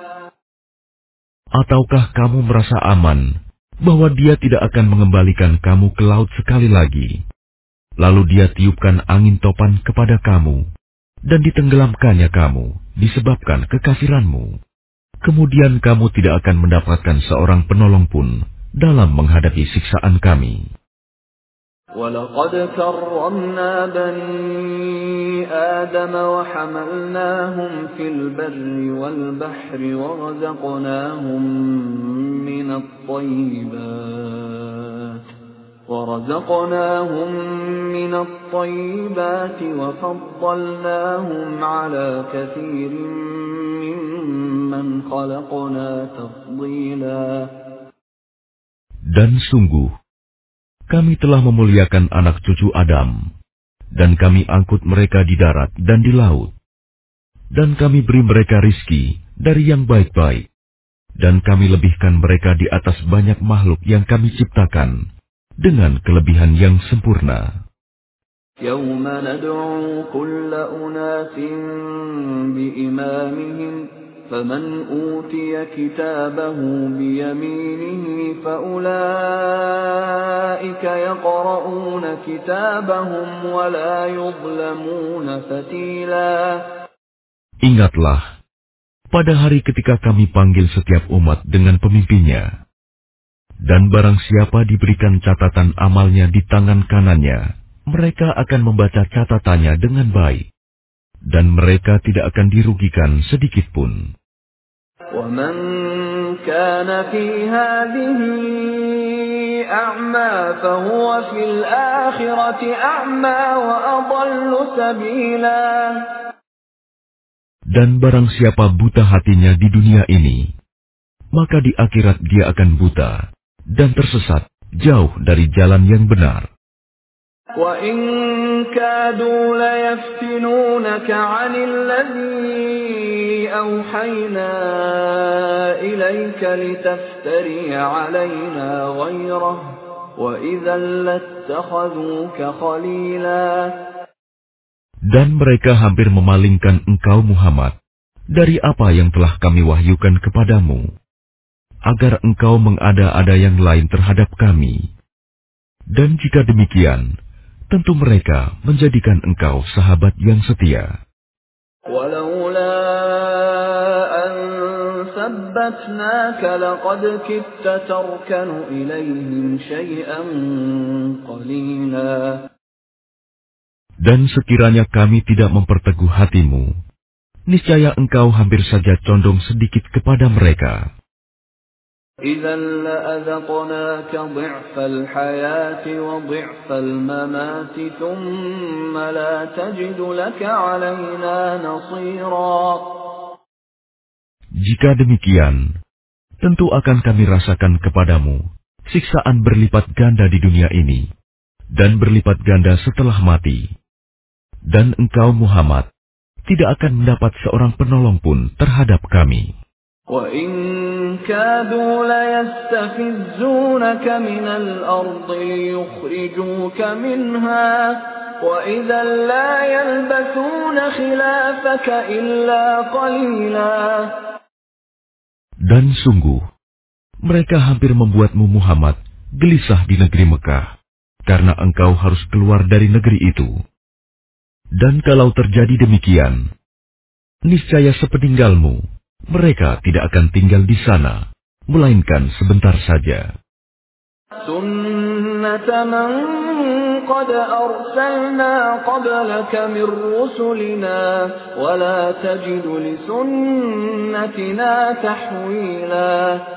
Ataukah kamu merasa aman bahwa Dia tidak akan mengembalikan kamu ke laut sekali lagi, lalu Dia tiupkan angin topan kepada kamu, dan ditenggelamkannya kamu disebabkan kekafiranmu? Kemudian kamu tidak akan mendapatkan seorang penolong pun dalam menghadapi siksaan kami. وَلَقَدْ كَرَّمْنَا بَنِي آدَمَ وَحَمَلْنَاهُمْ فِي الْبَرِّ وَالْبَحْرِ وَرَزَقْنَاهُمْ مِنَ الطَّيِّبَاتِ وَرَزَقْنَاهُمْ مِنَ الطَّيِّبَاتِ وَفَضَّلْنَاهُمْ عَلَى كَثِيرٍ مِّمَّنْ خَلَقْنَا تَفْضِيلًا. Dan sungguh, kami telah memuliakan anak cucu Adam, dan kami angkut mereka di darat dan di laut. Dan kami beri mereka rizki dari yang baik-baik, dan kami lebihkan mereka di atas banyak makhluk yang kami ciptakan, dengan kelebihan yang sempurna. يَوْمَ نَدْعُو كُلَّ أُنَاسٍ بِإِمَامِهِمْ فَمَنْ أُوتِيَ كِتَابَهُ بِيَمِينِهِ فَأُولَئِكَ يَقْرَؤُونَ كِتَابَهُمْ وَلَا يُظْلَمُونَ فَتِيلًا. Ingatlah, pada hari ketika kami panggil setiap umat dengan pemimpinnya, dan barang siapa diberikan catatan amalnya di tangan kanannya, mereka akan membaca catatannya dengan baik, dan mereka tidak akan dirugikan sedikit pun. وَمَنْ كَانَ فِي هَذِهِ أَعْمَى فَهُوَ فِي الْآخِرَةِ أَعْمَى وَأَضَلُّ سَبِيلًا. Dan barang siapa buta hatinya di dunia ini, maka di akhirat dia akan buta dan tersesat jauh dari jalan yang benar. وَإِنْ كَادُوا لَيَفْتِنُونَكَ عَنِ الَّذِي أَوْحَيْنَا إِلَيْكَ لِتَفْتَرِيَ عَلَيْنَا غَيْرَهُ وَإِذًا لَاتَّخَذُوكَ خَلِيلًا. Dan mereka hampir memalingkan engkau Muhammad dari apa yang telah kami wahyukan kepadamu, agar engkau mengada-ada yang lain terhadap kami. Dan jika demikian, tentu mereka menjadikan engkau sahabat yang setia. وَلَوْلَا أَنْ ثَبَّتْنَاكَ لَقَدْ كِدتَّ تَرْكَنُ إِلَيْهِمْ شَيْئًا قَلِيلًا. Dan sekiranya kami tidak memperteguh hatimu, niscaya engkau hampir saja condong sedikit kepada mereka. إِذًا لَأَذَقْنَاكَ ضِعْفَ الْحَيَاةِ وَضِعْفَ الْمَمَاتِ ثُمَّ لَا تَجِدُ لَكَ عَلَيْنَا نَصِيرًا. Jika demikian, tentu akan kami rasakan kepadamu siksaan berlipat ganda di dunia ini, dan berlipat ganda setelah mati. Dan engkau Muhammad tidak akan mendapat seorang penolong pun terhadap kami. وَإِنْ كَادُوا لَيَسْتَفِزُّونَكَ مِنَ الْأَرْضِ لِيُخْرِجُوكَ مِنْهَا وَإِذًا لَا يَلْبَثُونَ خِلَافَكَ إِلَّا قَلِيلًا. Dan sungguh, Mereka hampir membuatmu Muhammad gelisah di negeri Mekah, karena engkau harus keluar dari negeri itu. Dan kalau terjadi demikian, niscaya sepeninggalmu, mereka tidak akan tinggal di sana, melainkan sebentar saja. سُنَّةَ مَنْ قَدْ أَرْسَلْنَا قَبْلَكَ مِنْ رُسُلِنَا وَلَا تَجِدُ لِسُنَّتِنَا تَحْوِيلًا.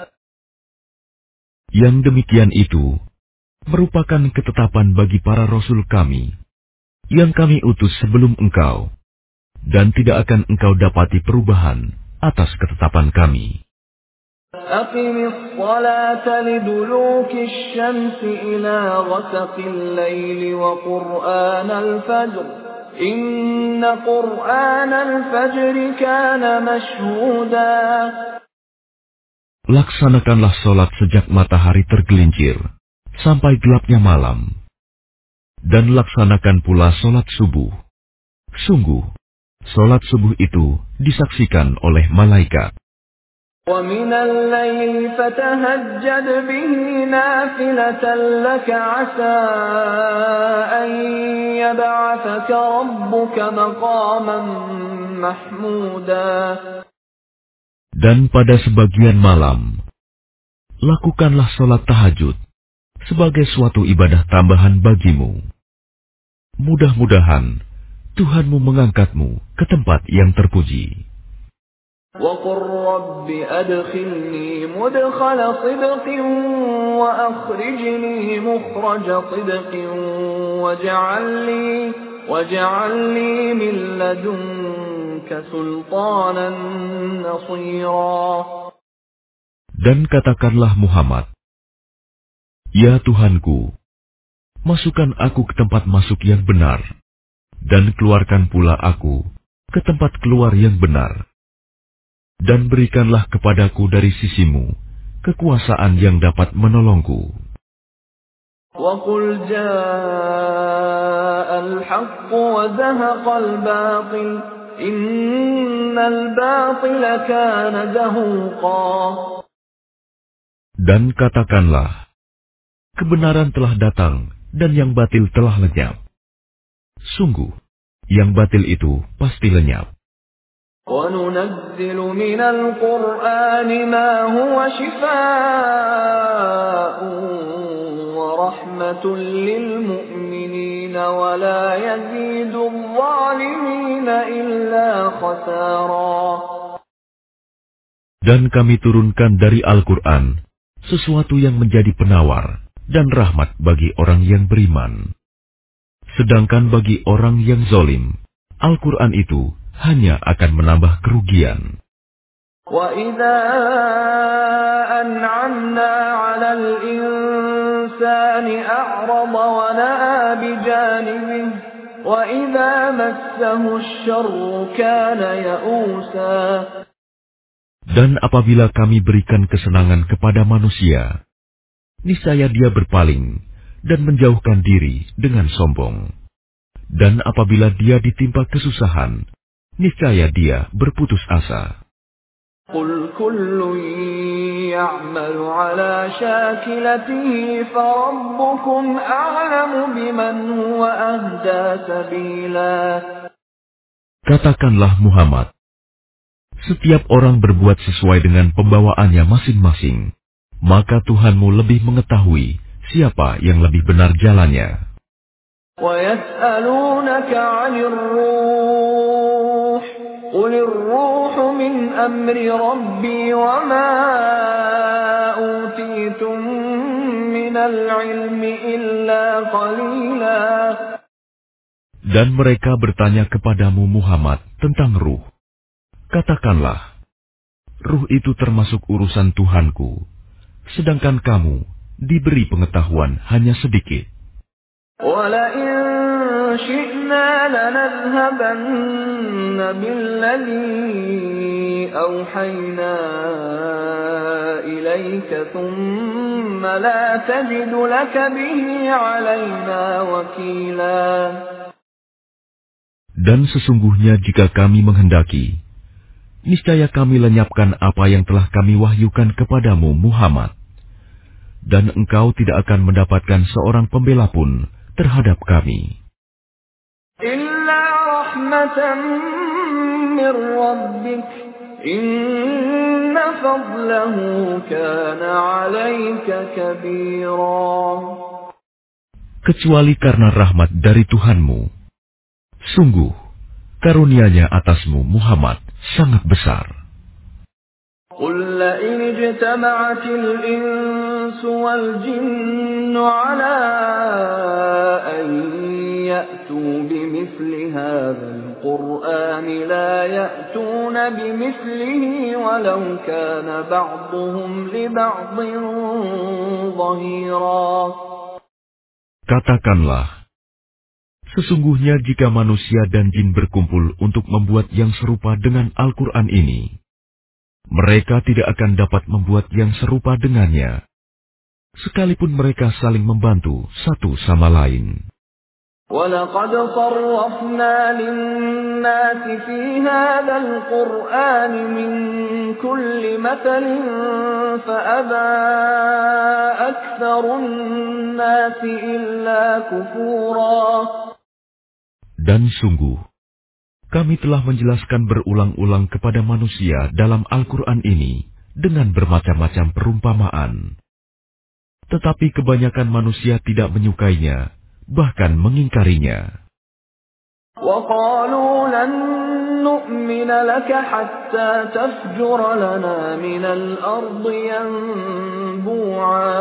Yang demikian itu merupakan ketetapan bagi para rasul kami, yang kami utus sebelum engkau, dan tidak akan engkau dapati perubahan atas ketetapan kami. أقم الصلاة لدلوك الشمس إلى غسق الليل وقرآن الفجر إن قرآن الفجر كان مشهودا. Laksanakanlah sholat sejak matahari tergelincir sampai gelapnya malam, dan laksanakan pula sholat subuh. Sungguh, sholat subuh itu disaksikan oleh malaikat. وَمِنَ اللَّيْلِ فَتَهَجَّدْ بِهِ نَافِلَةً لَكَ عَسَىٰ أَن يَبْعَثَكَ رَبُّكَ مَقَامًا مَّحْمُودًا. Dan pada sebagian malam, lakukanlah sholat tahajud sebagai suatu ibadah tambahan bagimu. Mudah-mudahan Tuhanmu mengangkatmu ke tempat yang terpuji. وَقُلْ رَبِّ أَدْخِلْنِي مُدْخَلَ صِدْقٍ وَأَخْرِجْنِي مُخْرَجَ صِدْقٍ وَاجْعَل لِّي وَاجْعَل لِّي مِن لَّدُنكَ سُلْطَانًا نَّصِيرًا. Dan katakanlah Muhammad, Ya Tuhanku, masukkan aku ke tempat masuk yang benar, dan keluarkan pula aku ke tempat keluar yang benar. Dan berikanlah kepadaku dari sisimu kekuasaan yang dapat menolongku. وَقُلْ جَاءَ الْحَقُّ وَزَهَقَ الْبَاطِلُ إِنَّ الْبَاطِلَ كَانَ زَهُوقًا. Dan katakanlah, kebenaran telah datang dan yang batil telah lenyap. Sungguh, yang batil itu pasti lenyap. وَنُنَزِّلُ مِنَ الْقُرْآنِ مَا هُوَ شِفَاءٌ وَرَحْمَةٌ لِّلْمُؤْمِنِينَ وَلَا يَزِيدُ الظَّالِمِينَ إِلَّا خَسَارًا. Dan kami turunkan dari Al-Quran sesuatu yang menjadi penawar dan rahmat bagi orang yang beriman. Sedangkan bagi orang yang zalim, Al-Quran itu hanya akan menambah kerugian. وَإِذَا أَنْعَمْنَا عَلَى الْإِنسَانِ أَعْرَضَ وَنَأَىٰ بِجَانِبِهِ وَإِذَا مَسَّهُ الشَّرُّ كَانَ يَئُوسًا. Dan apabila kami berikan kesenangan kepada manusia, niscaya dia berpaling dan menjauhkan diri dengan sombong. Dan apabila dia ditimpa kesusahan, niscaya dia berputus asa. قُلْ كُلٌّ يَعْمَلُ عَلَى شَاكِلَتِهِ فَرَبُّكُمْ أَعْلَمُ بِمَنْ هُوَ أَهْدَىٰ سَبِيلًا. Katakanlah Muhammad, setiap orang berbuat sesuai dengan pembawaannya masing-masing, maka Tuhanmu lebih mengetahui siapa yang lebih benar jalannya. وَيَسْأَلُونَكَ عَنِ الرُّوحِ قُلِ الرُّوحُ مِنْ أَمْرِ رَبِّي وَمَا أُوتِيتُم مِّنَ الْعِلْمِ إِلَّا قَلِيلًا. Dan mereka bertanya kepadamu Muhammad tentang ruh. Katakanlah, ruh itu termasuk urusan Tuhanku, sedangkan kamu diberi pengetahuan hanya sedikit. وَلَئِن شِئْنَا لَنَذْهَبَنَّ بِالَّذِي أَوْحَيْنَا إِلَيْكَ ثُمَّ لَا تَجِدُ لَكَ بِهِ عَلَيْنَا وَكِيلًا. Dan sesungguhnya jika kami menghendaki, niscaya kami lenyapkan apa yang telah kami wahyukan kepadamu Muhammad, dan engkau tidak akan mendapatkan seorang pembela pun terhadap kami. Illa rahmatan min rabbik, inna fadlahu kana 'alaika kabira. Kecuali karena rahmat dari Tuhanmu, sungguh karunia-Nya atasmu Muhammad sangat besar. قل لئن اجتمعت الإنس والجن على أن يأتوا بمثل هذا القرآن لا يأتون بمثله ولو كان بعضهم لبعض ظهيرا. Katakanlah, sesungguhnya jika manusia dan jin berkumpul untuk membuat yang serupa dengan Al-Quran ini, mereka tidak akan dapat membuat yang serupa dengannya, sekalipun mereka saling membantu satu sama lain. وَلَقَدْ صَرَّفْنَا لِلنَّاسِ فِي هَذَا الْقُرْآنِ مِنْ كُلِّ مَثَلٍ فَأَبَى أَكْثَرُ النَّاسِ إِلَّا كُفُورًا. Dan sungguh, kami telah menjelaskan berulang-ulang kepada manusia dalam Al-Quran ini dengan bermacam-macam perumpamaan. Tetapi kebanyakan manusia tidak menyukainya, bahkan mengingkarinya. وَقَالُوا لَن نُّؤْمِنَ لَكَ حَتَّى تَفْجُرَ لَنَا مِنَ الْأَرْضِ يَنبُوعًا.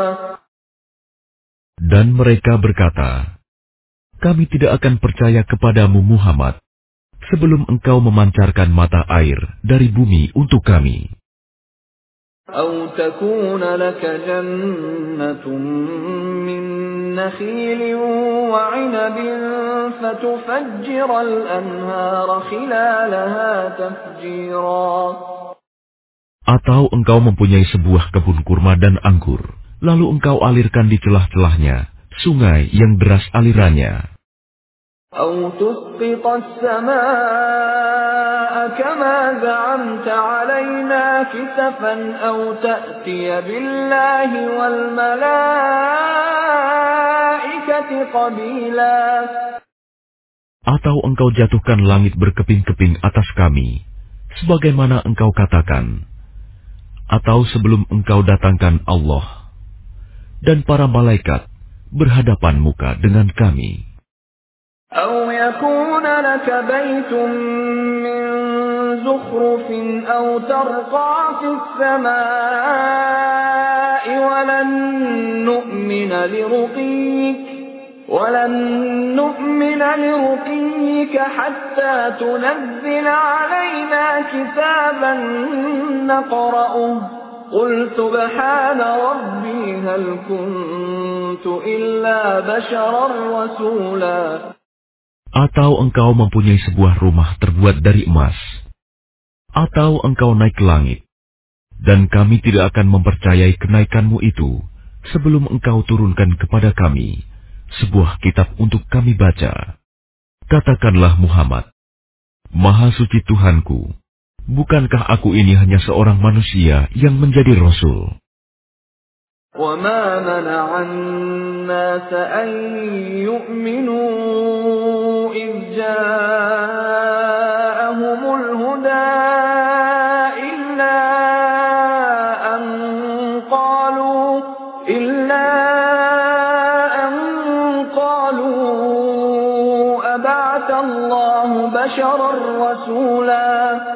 Dan mereka berkata, kami tidak akan percaya kepadamu Muhammad sebelum engkau memancarkan mata air dari bumi untuk kami. أَوْ تَكُونَ لَكَ جَنَّةٌ مِّن نَّخِيلٍ وَعِنَبٍ فَتُفَجِّرَ الْأَنْهَارَ خِلَالَهَا تَفْجِيرًا. Atau engkau mempunyai sebuah kebun kurma dan anggur, lalu engkau alirkan di celah-celahnya sungai yang deras alirannya. أَوْ تُسْقِطَ السَّمَاءَ كَمَا زَعَمْتَ عَلَيْنَا كِسَفًا أَوْ تَأْتِيَ بِاللَّهِ وَالْمَلَائِكَةِ قَبِيلًا. Atau engkau jatuhkan langit berkeping-keping atas kami, sebagaimana engkau katakan, atau sebelum engkau datangkan Allah dan para malaikat berhadapan muka dengan kami. أَوْ يَكُونَ لَكَ بَيْتٌ مِّن زُخْرُفٍ أَوْ تَرْقَىٰ فِي السَّمَاءِ وَلَن نُّؤْمِنَ لِرُقِيِّكَ وَلَن نُّؤْمِنَ لِرُقِيِّكَ حَتَّىٰ تُنَزِّلَ عَلَيْنَا كِتَابًا نَّقْرَؤُهُ قُلْ سُبْحَانَ رَبِّي هَلْ كُنتُ إِلَّا بَشَرًا رَّسُولًا. Atau engkau mempunyai sebuah rumah terbuat dari emas, atau engkau naik ke langit, dan kami tidak akan mempercayai kenaikanmu itu sebelum engkau turunkan kepada kami sebuah kitab untuk kami baca. Katakanlah Muhammad, Maha suci Tuhanku, bukankah aku ini hanya seorang manusia yang menjadi Rasul? وَمَا مَنَعَ النَّاسَ أَن يُؤْمِنُوا إِذْ جَاءَهُمُ الْهُدَىٰ إِلَّا أَن قَالُوا إِلَّا أَن قَالُوا أَبَعَثَ اللَّهُ بَشَرًا رَّسُولًا.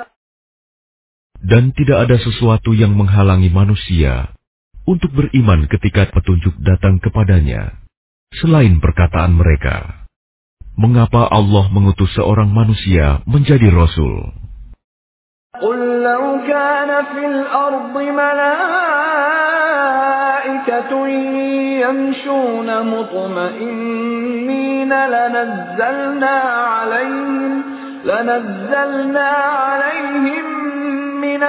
Dan tidak ada sesuatu yang menghalangi manusia untuk beriman ketika petunjuk datang kepadanya, selain perkataan mereka, mengapa Allah mengutus seorang manusia menjadi Rasul? قُل لَّوْ كَانَ فِي الْأَرْضِ مَلَائِكَةٌ يَمْشُونَ مُطْمَئِنِّينَ لَنَزَّلْنَا عَلَيْهِمْ لَنَزَّلْنَا عَلَيْهِم مِّنَ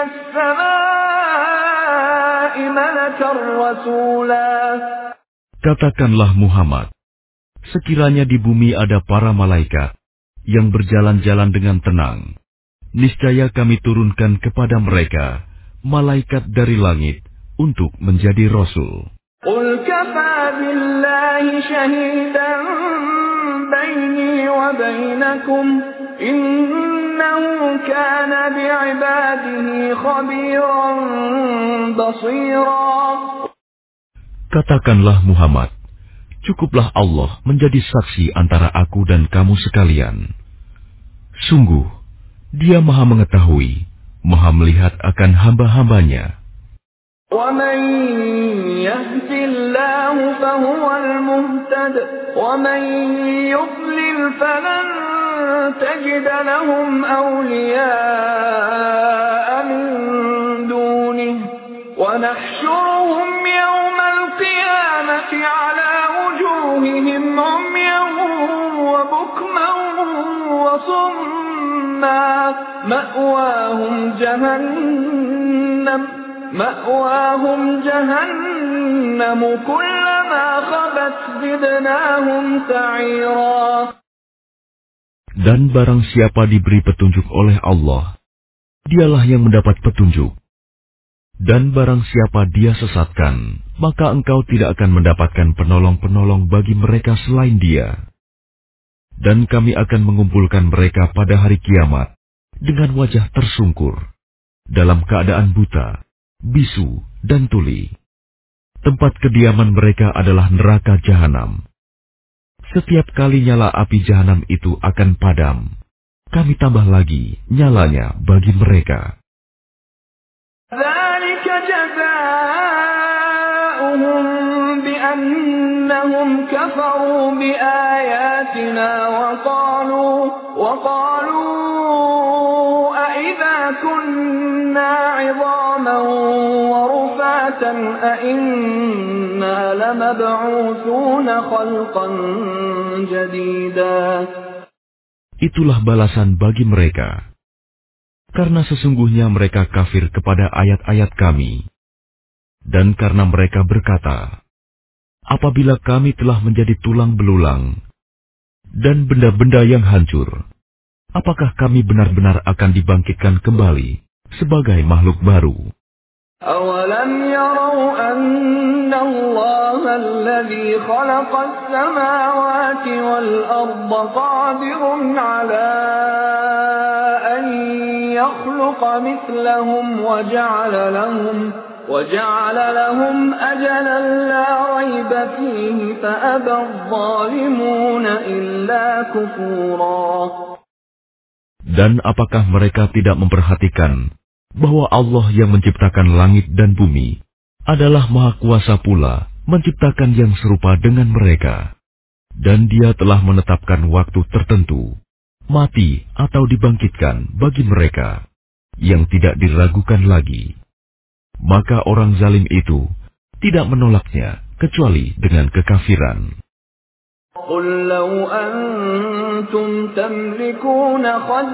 السَّمَاءِ مَلَكًا رَّسُولًا. Katakanlah Muhammad, sekiranya di bumi ada para malaikat yang berjalan-jalan dengan tenang, niscaya kami turunkan kepada mereka malaikat dari langit untuk menjadi rasul. قل كفى بالله شهيدا بيني وبينكم إنه كان بعباده خبيرا بصيرا. Katakanlah Muhammad, cukuplah Allah menjadi saksi antara aku dan kamu sekalian. Sungguh, Dia Maha mengetahui, Maha melihat akan hamba-hambanya. وَمَن يَهْدِ اللَّهُ فَهُوَ الْمُهْتَدِ وَمَن يُضْلِلْ فَلَن تَجِدَ لَهُمْ أَوْلِيَاءَ مِن دُونِهِ وَنَحْشُرُهُمْ يَوْمَ الْقِيَامَةِ عَلَى وُجُوهِهِمْ عُمْيًا وَبُكْمًا وَصُمًّا مَأْوَاهُمْ جَهَنَّمُ مَأْوَاهُمْ جَهَنَّمُ كُلَّمَا خَبَتْ زِدْنَاهُمْ سَعِيرًا. Dan barang siapa diberi petunjuk oleh Allah, dialah yang mendapat petunjuk. Dan barang siapa Dia sesatkan, maka engkau tidak akan mendapatkan penolong-penolong bagi mereka selain Dia. Dan kami akan mengumpulkan mereka pada hari kiamat dengan wajah tersungkur, dalam keadaan buta, bisu, dan tuli. Tempat kediaman mereka adalah neraka jahanam. Setiap kali nyala api jahanam itu akan padam, kami tambah lagi nyalanya bagi mereka. ذَلِكَ جَزَاؤُهُم بِأَنَّهُمْ كَفَرُوا بِآيَاتِنَا وَقَالُوا وَقَالُوا أَإِذَا كُنَّا عِظَامًا وَرُفَاتًا أَإِنَّا لَمَبْعُوثُونَ خَلْقًا جَدِيدًا. Itulah balasan bagi mereka. Karena sesungguhnya mereka kafir kepada ayat-ayat kami. Dan karena mereka berkata, apabila kami telah menjadi tulang belulang dan benda-benda yang hancur, apakah kami benar-benar akan dibangkitkan kembali sebagai makhluk baru? أَوَلَمْ يَرَوْا أَنَّ اللَّهَ الَّذِي خَلَقَ السَّمَاوَاتِ وَالْأَرْضَ قَادِرٌ عَلَىٰ أَن يَخْلُقَ مِثْلَهُمْ وَجَعَلَ لَهُمْ وَجَعَلَ لَهُمْ أَجَلًا لَّا رَيْبَ فِيهِ فَأَبَى الظَّالِمُونَ إِلَّا كُفُورًا. Dan apakah mereka tidak memperhatikan bahwa Allah yang menciptakan langit dan bumi adalah Maha Kuasa pula menciptakan yang serupa dengan mereka. Dan Dia telah menetapkan waktu tertentu, mati atau dibangkitkan bagi mereka, yang tidak diragukan lagi. Maka orang zalim itu tidak menolaknya kecuali dengan kekafiran. قُل لَّوْ أَنتُمْ تَمْلِكُونَ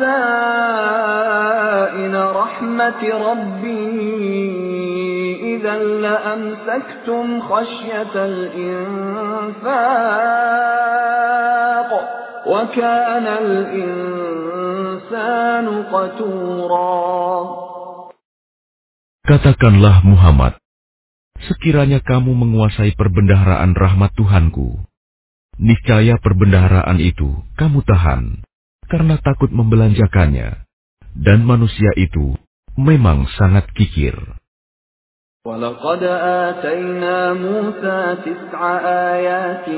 خَزَائِنَ رَحْمَةِ رَبِّي إِذًا لَّأَمْسَكْتُمْ خَشْيَةَ الْإِنفَاقِ وَكَانَ الْإِنسَانُ قَتُورًا. Katakanlah Muhammad, sekiranya kamu menguasai perbendaharaan rahmat Tuhanku, niscaya perbendaharaan itu kamu tahan, karena takut membelanjakannya, dan manusia itu memang sangat kikir. وَلَقَدْ آتَيْنَا مُوسَى تِسْعَ آيَاتٍ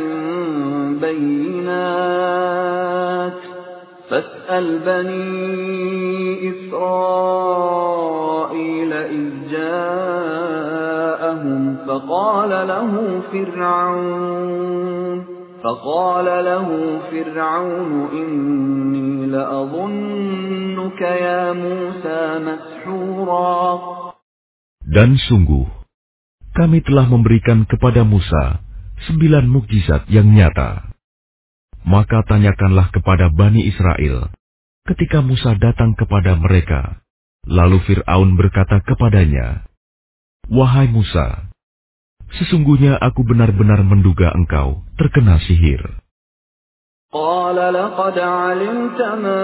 بَيِّنَاتٍ فَاسْأَلْ بَنِي إِسْرَائِيلَ إِذْ جَاءَهُمْ فَقَالَ لَهُ فِرْعَوْنُ فقال له فرعون إني لأظنك يا موسى مسحورا. Dan sungguh, kami telah memberikan kepada Musa sembilan mukjizat yang nyata. Maka tanyakanlah kepada Bani Israel ketika Musa datang kepada mereka. Lalu Fir'aun berkata kepadanya, wahai Musa, sesungguhnya aku benar-benar menduga engkau terkena sihir. قال لقد علمت ما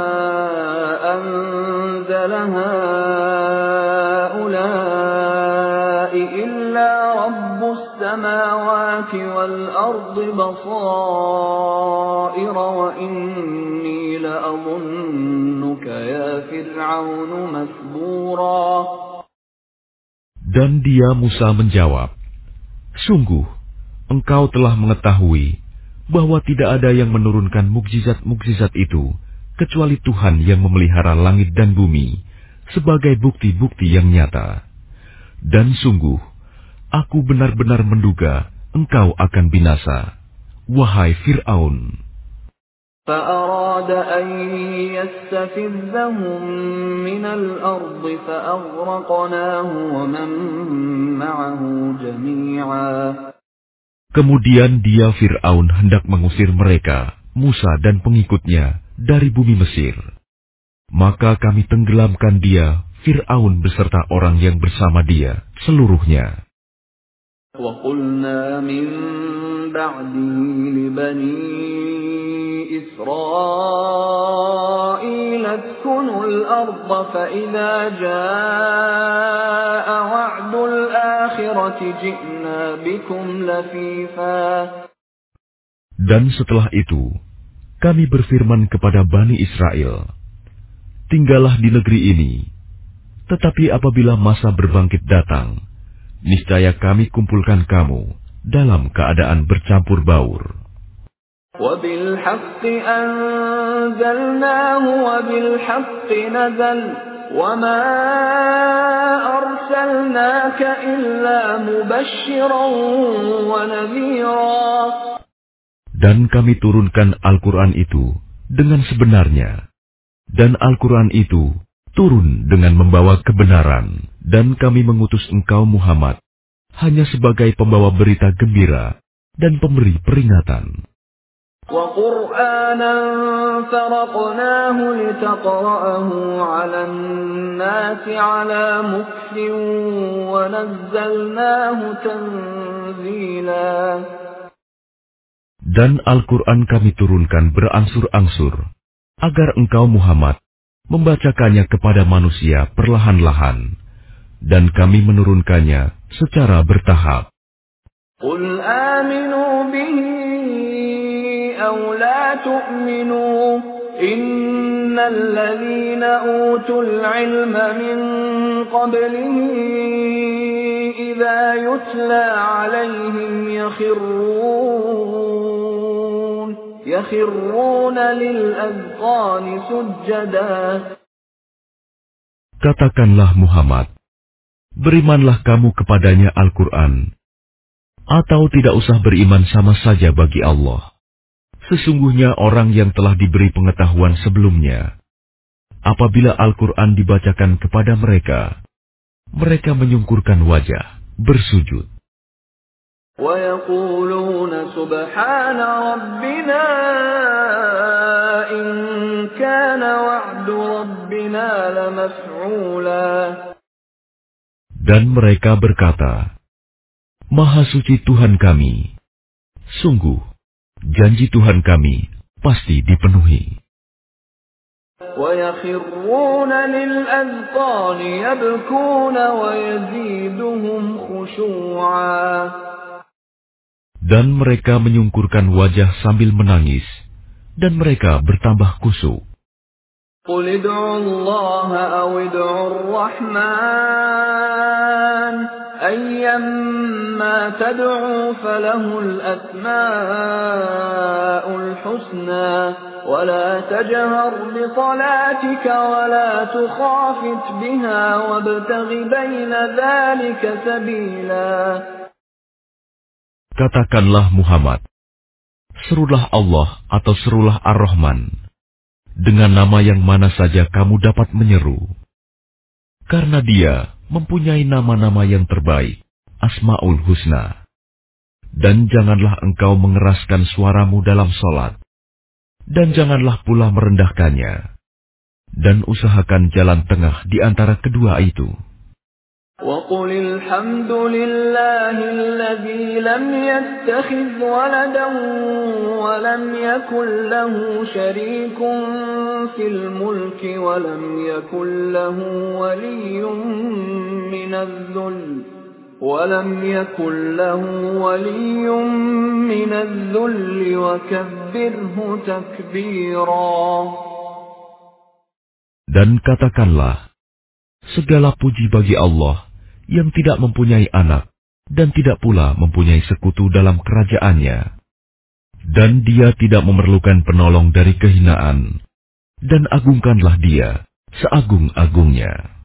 أنزل هؤلاء إلا رب السماوات والأرض بصائر وإني لأظنك يا فرعون مثبورا. Dan dia Musa menjawab, sungguh engkau telah mengetahui bahwa tidak ada yang menurunkan mukjizat-mukjizat itu kecuali Tuhan yang memelihara langit dan bumi sebagai bukti-bukti yang nyata. Dan sungguh, aku benar-benar menduga engkau akan binasa, wahai Fir'aun. فأراد أن يستفزهم من الأرض فأغرقناه ومن معه جميعا. Kemudian dia Fir'aun hendak mengusir mereka, Musa dan pengikutnya, dari bumi Mesir. Maka kami tenggelamkan dia, Fir'aun beserta orang yang bersama dia, seluruhnya. وَقُلْنَا مِنْ بَعْدِهِ لِبَنِي إِسْرَائِيلَ اسْكُنُوا الْأَرْضَ فَإِذَا جَاءَ وَعْدُ الْآخِرَةِ جِئْنَا بِكُمْ لَفِيفًا. Dan setelah itu, kami berfirman kepada Bani Israel, tinggallah di negeri ini, tetapi apabila masa berbangkit datang, niscaya kami kumpulkan kamu dalam keadaan bercampur baur. وَبِالْحَقِّ أَنزَلْنَاهُ وَبِالْحَقِّ نَزَلَ وَمَا أَرْسَلْنَاكَ إِلَّا مُبَشِّرًا وَنَذِيرًا. Dan kami turunkan Al-Quran itu dengan sebenarnya. Dan Al-Quran itu turun dengan membawa kebenaran. Dan kami mengutus engkau Muhammad hanya sebagai pembawa berita gembira dan pemberi peringatan. وَقُرْآنًا فَرَقْنَاهُ لِتَقْرَأَهُ عَلَى النَّاسِ عَلَى مُكْثٍ وَنَزَّلْنَاهُ تَنزِيلًا. Dan Al-Quran kami turunkan berangsur-angsur, agar engkau Muhammad membacakannya kepada manusia perlahan-lahan, dan kami menurunkannya secara bertahap. قُلْ آمِنُوا بِهِ أَوْ لَا تُؤْمِنُوا إِنَّ الَّذِينَ أُوتُوا الْعِلْمَ مِنْ قَبْلِهِ إِذَا يُتْلَى عَلَيْهِمْ يَخِرُّونَ يَخِرُّونَ لِلْأَذْقَانِ سُجَّدًا. Katakanlah Muhammad, berimanlah kamu kepadanya Al-Quran, atau tidak usah beriman sama saja bagi Allah. Sesungguhnya orang yang telah diberi pengetahuan sebelumnya, apabila Al-Quran dibacakan kepada mereka, mereka menyungkurkan wajah, bersujud. وَيَقُولُونَ سُبْحَانَ رَبِّنَا إِنْ كَانَ وَعْدُ رَبِّنَا لَمَفْعُولًا. Dan mereka berkata, Maha suci Tuhan kami, sungguh, janji Tuhan kami pasti dipenuhi. وَيَخِرُّونَ لِلْأَذْقَانِ يَبْكُونَ وَيَزِيدُهُمْ خُشُوعًا. Dan mereka menyungkurkan wajah sambil menangis, dan mereka bertambah khusyuk. قُلِ ادْعُوا اللَّهَ أَوِ ادْعُوا الرَّحْمَنَ أَيًّمَّا تَدْعُوا فَلَهُ الْأَسْمَاءُ الْحُسْنَى وَلَا تَجْهَرْ بِصَلَاتِكَ وَلَا تُخَافِتْ بِهَا وَابْتَغِ بَيْنَ ذَلِكَ سَبِيلًا. Katakanlah Muhammad, serulah Allah atau serulah Ar-Rahman, dengan nama yang mana saja kamu dapat menyeru. Karena dia mempunyai nama-nama yang terbaik, Asma'ul Husna. Dan janganlah engkau mengeraskan suaramu dalam sholat, dan janganlah pula merendahkannya. Dan usahakan jalan tengah di antara kedua itu. وَقُلِ الْحَمْدُ لِلَّهِ الَّذِي لَمْ يَتَّخِذْ وَلَدًا وَلَمْ يَكُنْ لَهُ شَرِيكٌ فِي الْمُلْكِ وَلَمْ يَكُنْ لَهُ وَلِيٌّ مِّنَ الذُّلِّ وَلَمْ يَكُنْ لَهُ وَلِيٌّ مِّنَ الذُّلِّ وَكَبِّرْهُ تَكْبِيرًا. Dan katakanlah, segala puji bagi Allah yang tidak mempunyai anak dan tidak pula mempunyai sekutu dalam kerajaannya. Dan dia tidak memerlukan penolong dari kehinaan. Dan agungkanlah dia seagung-agungnya.